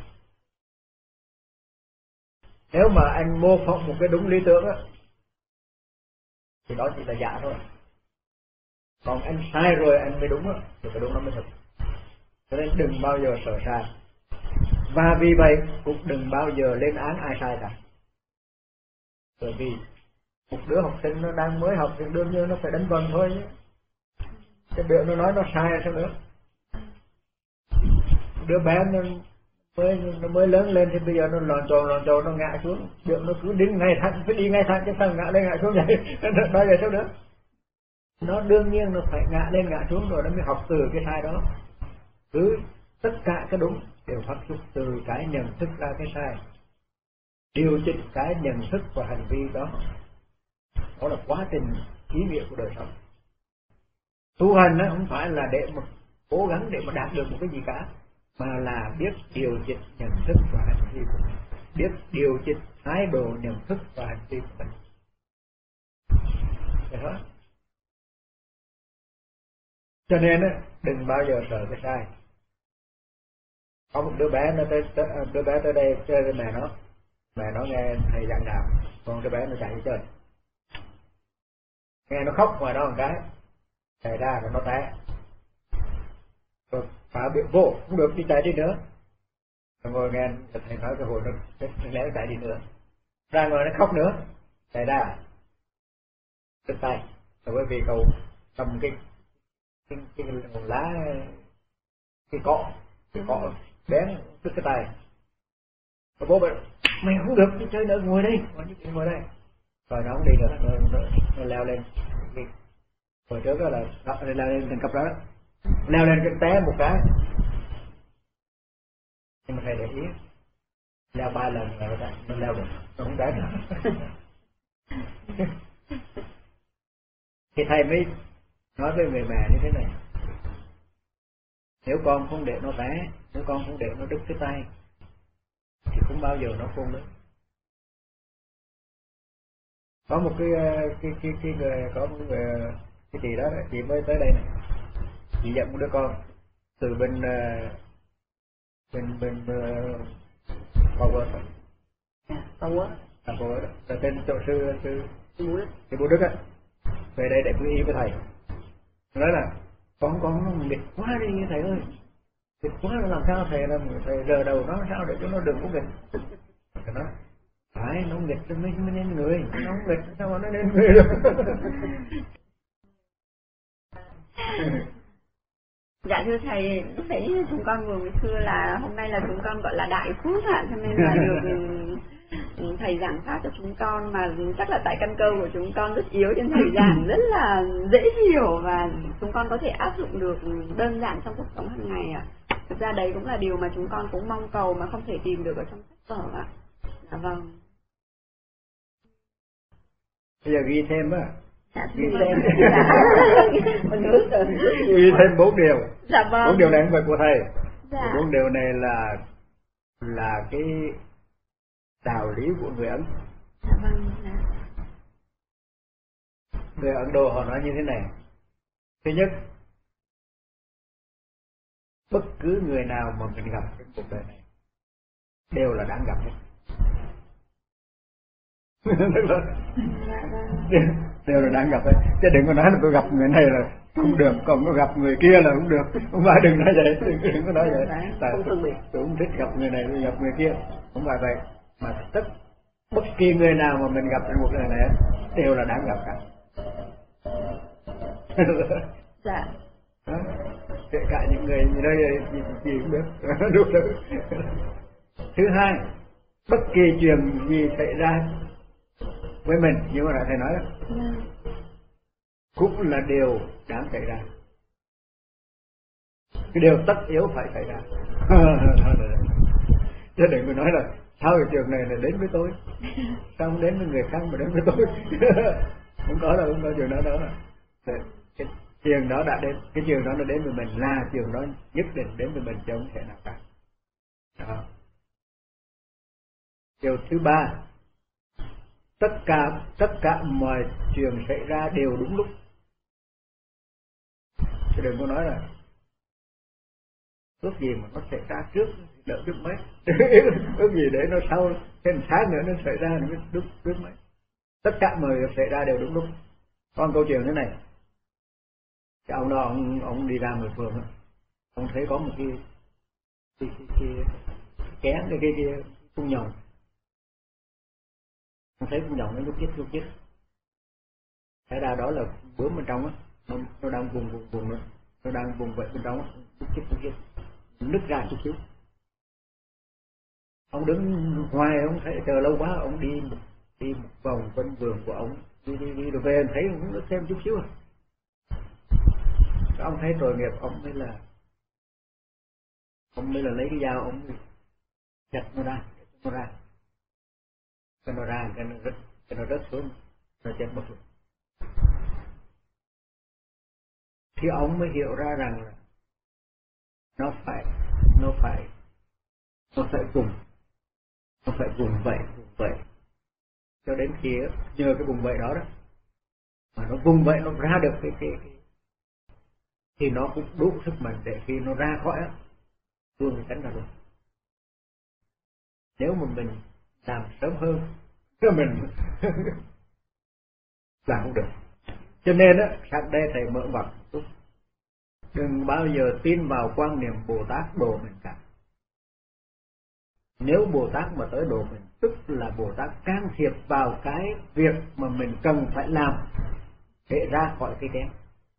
Nếu mà anh mô phỏng một cái đúng lý tưởng á, thì đó chỉ là giả thôi. Còn anh sai rồi anh mới đúng á, thì cái đúng nó mới thật. Cho nên đừng bao giờ sợ sai. Và vì vậy cũng đừng bao giờ lên án ai sai cả. Bởi vì một đứa học sinh nó đang mới học thì đương nhiên nó phải đánh vần thôi chứ. Cái biểu nó nói nó sai sao nữa. Đứa bé nó mới nó mới lớn lên thì bây giờ nó lòn tròn lòn tròn nó ngã xuống, biểu nó cứ đi ngay thẳng, phải đi ngay thẳng chứ sao ngã lên ngã xuống vậy. Nói vậy sao nữa. Nó đương nhiên nó phải ngã lên ngã xuống rồi nó mới học từ cái sai đó. Cứ tất cả cái đúng đều phát xuất từ cái nhận thức ra cái sai, điều chỉnh cái nhận thức và hành vi đó. Đó là quá trình ý nghĩa của đời sống. Tu hành nó không phải là để mà cố gắng để mà đạt được một cái gì cả, mà là biết điều chỉnh nhận thức và hành vi của mình, biết điều chỉnh thái độ nhận thức và hành vi của mình. Đó. Cho nên á, đừng bao giờ sợ cái sai. Có một đứa bé nó tới, tới đứa bé tới đây chơi với mẹ nó, mẹ nó nghe thầy giảng đạo, còn đứa bé nó chạy đi chơi, nghe nó khóc ngoài đó một cái, chạy ra rồi nó té, rồi phải biết vô không được đi chạy đi nữa, rồi ngồi nghe thầy nói cái hồi nó lẽ chạy đi nữa, ra ngoài nó khóc nữa, chạy ra đứt tay, rồi bởi vì cậu cầm cái cái cái, cái lá cái cọ cái cọ bén đứt cái tay, rồi bố bảo mày không được đi chơi nữa, ngồi đây, ngồi đây, rồi nó không đi nữa, nó, nó, nó leo lên cái hồi trước đó là đó, leo lên trên cấp đó, leo lên cái té một cái, nhưng mà thầy để ý leo ba lần rồi nó leo được, nó không té nữa. Thì thầy mới nói với người mẹ như thế này: nếu con không để nó té, nếu con không để nó đứt cái tay, thì không bao giờ nó khôn lớn. Có một cái cái cái cái người, có một người cái chị đó, chị mới tới đây này, chị dẫn một đứa con từ bên bên bên Bảo Vợ, Bảo Vợ, Bảo Vợ là tên chỗ sư sư sư Bố Đức á, về đây để quy y với thầy. Nói là con con nó nghịch quá đi thầy ơi, nghịch quá, nó làm sao thầy là thầy rờ đầu nó sao để cho nó đừng có nghịch. Thầy nói phải, nó nghịch cho mới mới nên người, nó không nghịch sao mà nó nên người được. Dạ thưa thầy, lúc nãy chúng con vừa mới thưa là hôm nay là chúng con gọi là đại phước ạ, cho nên là được thầy giảng pháp cho chúng con, mà chắc là tại căn cơ của chúng con rất yếu trên thầy giảng rất là dễ hiểu và chúng con có thể áp dụng được đơn giản trong cuộc sống hàng ngày ạ. Thực ra đấy cũng là điều mà chúng con cũng mong cầu mà không thể tìm được ở trong sách vở ạ. Dạ vâng. Bây giờ ghi thêm á. Dạ, ghi thêm. Ghi thêm bốn điều. Dạ vâng. Bốn điều này không phải của thầy. Dạ. Bốn điều này là là cái đạo lý của người Ấn. Dạ vâng. Dạ. Người Ấn Độ họ nói như thế này: thứ nhất, bất cứ người nào mà mình gặp trên cuộc đời này đều là đáng gặp hết. Đều là đáng gặp hết, chứ đừng có nói là tôi gặp người này là không được, còn có gặp người kia là không được. Không phải, đừng nói vậy, đừng, đừng có nói vậy. Tại tôi cũng thích gặp người này, tôi gặp người kia, không phải vậy. Mà tất bất kỳ người nào mà mình gặp trên cuộc đời này đều là đáng gặp cả. Dạ. Kể cả những người như đây gì, gì cũng biết. Đúng rồi. Thứ hai, bất kỳ chuyện gì xảy ra với mình, như mà thầy nói đó, cũng là điều đáng xảy ra, cái điều tất yếu phải xảy ra. Chứ đừng có nói là sao cái chuyện này là đến với tôi, sao không đến với người khác mà đến với tôi. Không có đâu, không có chuyện đó đâu. Cái chuyện đó đã đến, cái chuyện đó nó đến với mình là chuyện đó nhất định đến với mình, chứ không thể nào khác. Đó. Điều thứ ba, tất cả tất cả mọi chuyện xảy ra đều đúng lúc. Chứ đừng có nói là ước gì mà nó xảy ra trước đợi trước mấy. Ước gì để nó sau thêm tháng nữa nó xảy ra nó mới đúng trước mấy. Tất cả mọi việc xảy ra đều đúng lúc. Còn câu chuyện thế này, cái ông đó ông ông đi ra ngoài phường đó, ông thấy có một cái cái cái, cái, cái kén cái cái cái cung nhồng, ông thấy cung nhồng nó nhúc nhích nhúc nhích, thế ra đó là bướm bên trong á, nó nó đang vùng vùng vùng nữa, nó đang vùng vậy bên trong á, nhúc nhích nhúc nhích, nứt ra chút xíu. Ông đứng ngoài, ông thấy chờ lâu quá, ông đi đi một vòng quanh vườn của ông, đi đi đi rồi về thấy ông nứt thêm chút xíu à. Ông thấy tội nghiệp, ông mới là ông mới là lấy cái dao, ông mới chặt nó ra, nó ra, cái nó ra, cái nó rớt, cái nó rớt xuống, nó chết mất luôn. Thì ông mới hiểu ra rằng là nó phải nó phải nó phải vùng nó phải vùng vẫy vùng vẫy cho đến khi nhờ cái vùng vẫy đó đó mà nó vùng vẫy nó ra được cái cái, cái thì nó cũng đủ sức mạnh để khi nó ra khỏi á vươn cái cánh ra luôn. Nếu mà mình làm sớm hơn thì mình làm không được. Cho nên á sáng đây thầy mở ngoặt một chút, đừng bao giờ tin vào quan niệm Bồ Tát độ mình cả. Nếu Bồ Tát mà tới độ mình, tức là Bồ Tát can thiệp vào cái việc mà mình cần phải làm để ra khỏi cái kén.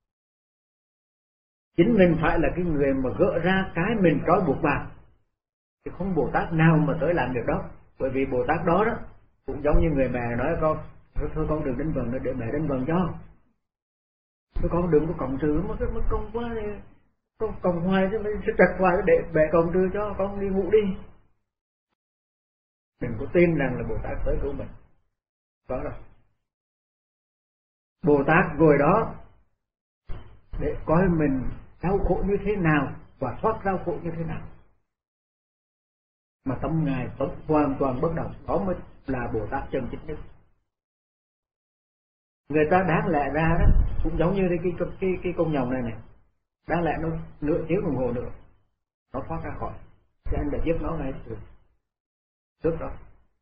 Chính mình phải là cái người mà gỡ ra cái mình trói buộc vào, chứ không Bồ Tát nào mà tới làm được đó. Bởi vì Bồ Tát đó đó cũng giống như người mẹ nói con, thôi con đừng đánh vần nữa, để mẹ đánh vần cho. Thôi con đừng có cộng trừ mà cái mất công quá đi, con cộng hoài chứ mới sẽ trật hoài, để mẹ cộng trừ cho con đi ngủ đi. Đừng có tin rằng là Bồ Tát tới cứu mình. Có đâu. Bồ Tát ngồi đó để coi mình đau khổ như thế nào và thoát đau khổ như thế nào. Mà tâm Ngài vẫn hoàn toàn bất động, đó mới là Bồ Tát chân chính nhất. Người ta đáng lẽ ra đó cũng giống như cái cái cái, cái con nhộng này này, đáng lẽ nó nửa tiếng đồng hồ nữa nó thoát ra khỏi, cho anh đã giết nó ngay từ trước đó.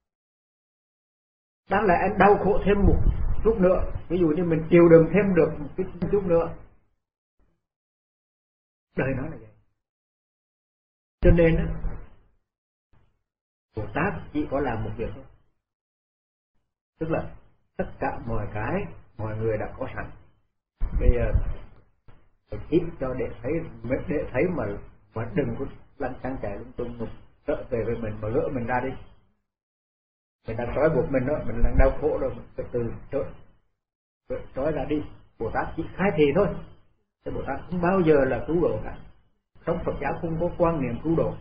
Đáng lẽ anh đau khổ thêm một chút nữa, ví dụ như mình chịu đựng thêm được một chút, chút nữa. Đời nó là vậy. Cho nên đó, Bồ Tát chỉ có làm một việc thôi, tức là tất cả mọi cái mọi người đã có sẵn. Bây giờ phải ít cho để thấy, để thấy mà mà đừng có lăn xăng chạy lung tung, trở về với mình mà gỡ mình ra đi. Mình đang trói buộc mình đó, mình đang đau khổ rồi, mình phải từ trói, trói ra đi. Bồ Tát chỉ khai thị thôi, chứ Bồ Tát không bao giờ là cứu độ cả. Trong Phật giáo không có quan niệm cứu độ.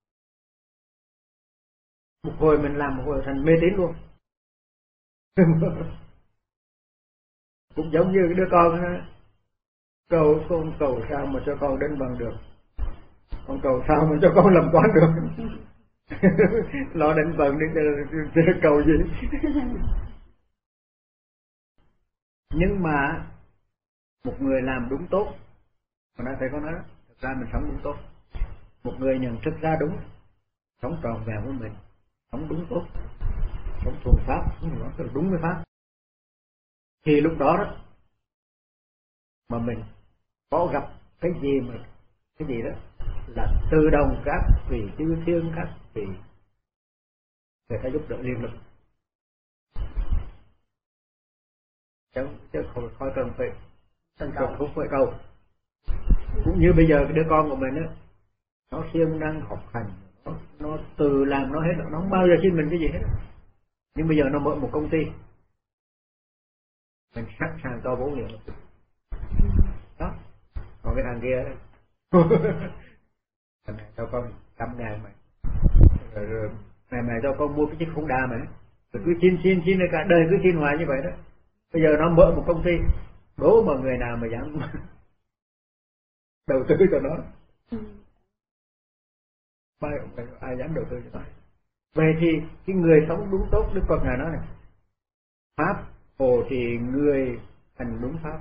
Một hồi mình làm một hồi thành mê tín luôn. Cũng giống như cái đứa con đó, cầu con cầu sao mà cho con đến bằng được, con cầu sao mà cho con làm quan được. Lo đánh vận đi cho cầu gì. Nhưng mà một người làm đúng tốt, mà đã thầy có nói đó, thật ra mình sống đúng tốt. Một người nhận thức ra đúng, sống tròn vẹn với mình, sống đúng tốt, sống thuần pháp, sống đúng với pháp, thì lúc đó đó mà mình có gặp cái gì mà cái gì đó là tự động các vị chư thiên, các vị người ta giúp đỡ liên lực, chứ chứ không khỏi cần phải không phải cầu. Cũng như bây giờ cái đứa con của mình á, nó siêng năng học hành, nó, nó từ làm nó hết, nó không bao giờ xin mình cái gì hết. Nhưng bây giờ nó mở một công ty, mình sẵn sàng cho bố liền đó. Còn cái thằng kia thằng này cho con trăm ngàn mày, rồi, rồi này mày cho con mua cái chiếc Honda mày, rồi cứ xin xin xin cả đời cứ xin hoài như vậy đó. Bây giờ nó mở một công ty, đố mà người nào mà dám đầu tư cho nó, ai, ai dám đầu tư cho nó. Vậy thì cái người sống đúng tốt, Đức Phật Ngài nói này, pháp hộ trì người hành đúng pháp.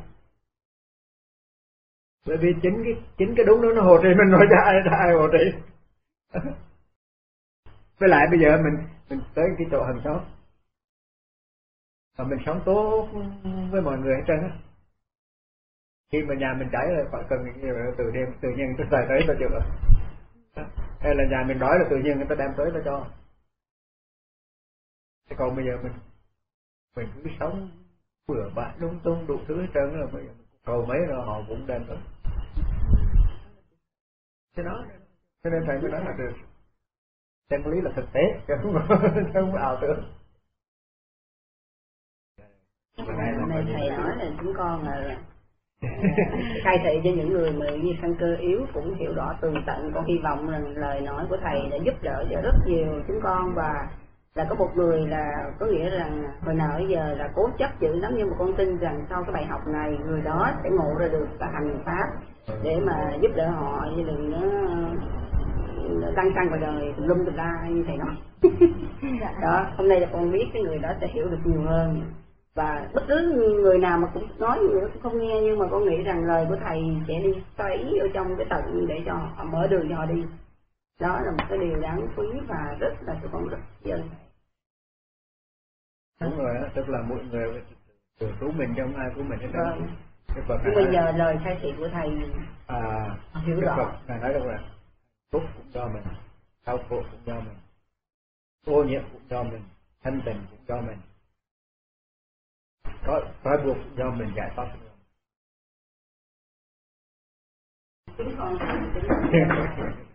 Bởi vì chính cái chính cái đúng đó nó hộ trì mình rồi, cho ai ai hộ trì. Với lại bây giờ mình mình tới cái chỗ hàng xóm mà mình sống tốt với mọi người hết trơn á, khi mà nhà mình cháy rồi phải cần như vậy, từ đêm tự nhiên người ta xài tới ta chịu rồi. Hay là nhà mình đói là tự nhiên người ta đem tới ta cho. Thế còn bây giờ mình mình cứ sống bừa bãi lung tung đủ thứ hết trơn rồi, bây giờ cầu mấy rồi họ cũng đem tới. Thế đó, cho nên thầy mới nói là được. Chân lý là thực tế, chứ không không có ảo tưởng. Này thầy nói là chúng con là khai thị cho những người mà như căn cơ yếu cũng hiểu rõ tường tận. Con hy vọng rằng lời nói của thầy đã giúp đỡ cho rất nhiều chúng con, và là có một người là có nghĩa rằng hồi nào bây giờ là cố chấp dữ lắm, nhưng mà con tin rằng sau cái bài học này người đó sẽ ngộ ra được và hành pháp để mà giúp đỡ họ, chứ đừng nó lăn xăng vào đời tùm lum tùm la như thầy nói. Đó, hôm nay là con biết cái người đó sẽ hiểu được nhiều hơn. Và bất cứ người nào mà cũng nói nữa cũng không nghe, nhưng mà con nghĩ rằng lời của thầy sẽ đi xoáy ở trong cái tận để cho họ mở đường cho họ đi. Đó là một cái điều đáng quý và rất là tụi con rất dân. Đúng rồi đó, tức là mỗi người tự cứu mình chứ không ai cứu mình hết. Vâng. Nhưng bây giờ lời khai thị của thầy à, hiểu rõ. Ngài nói rằng là phúc cũng do mình, đau khổ cũng do mình, ô nhiễm cũng do mình, thân tình cũng do mình, có trói buộc cũng do mình, giải thoát cũng do mình. Chúng con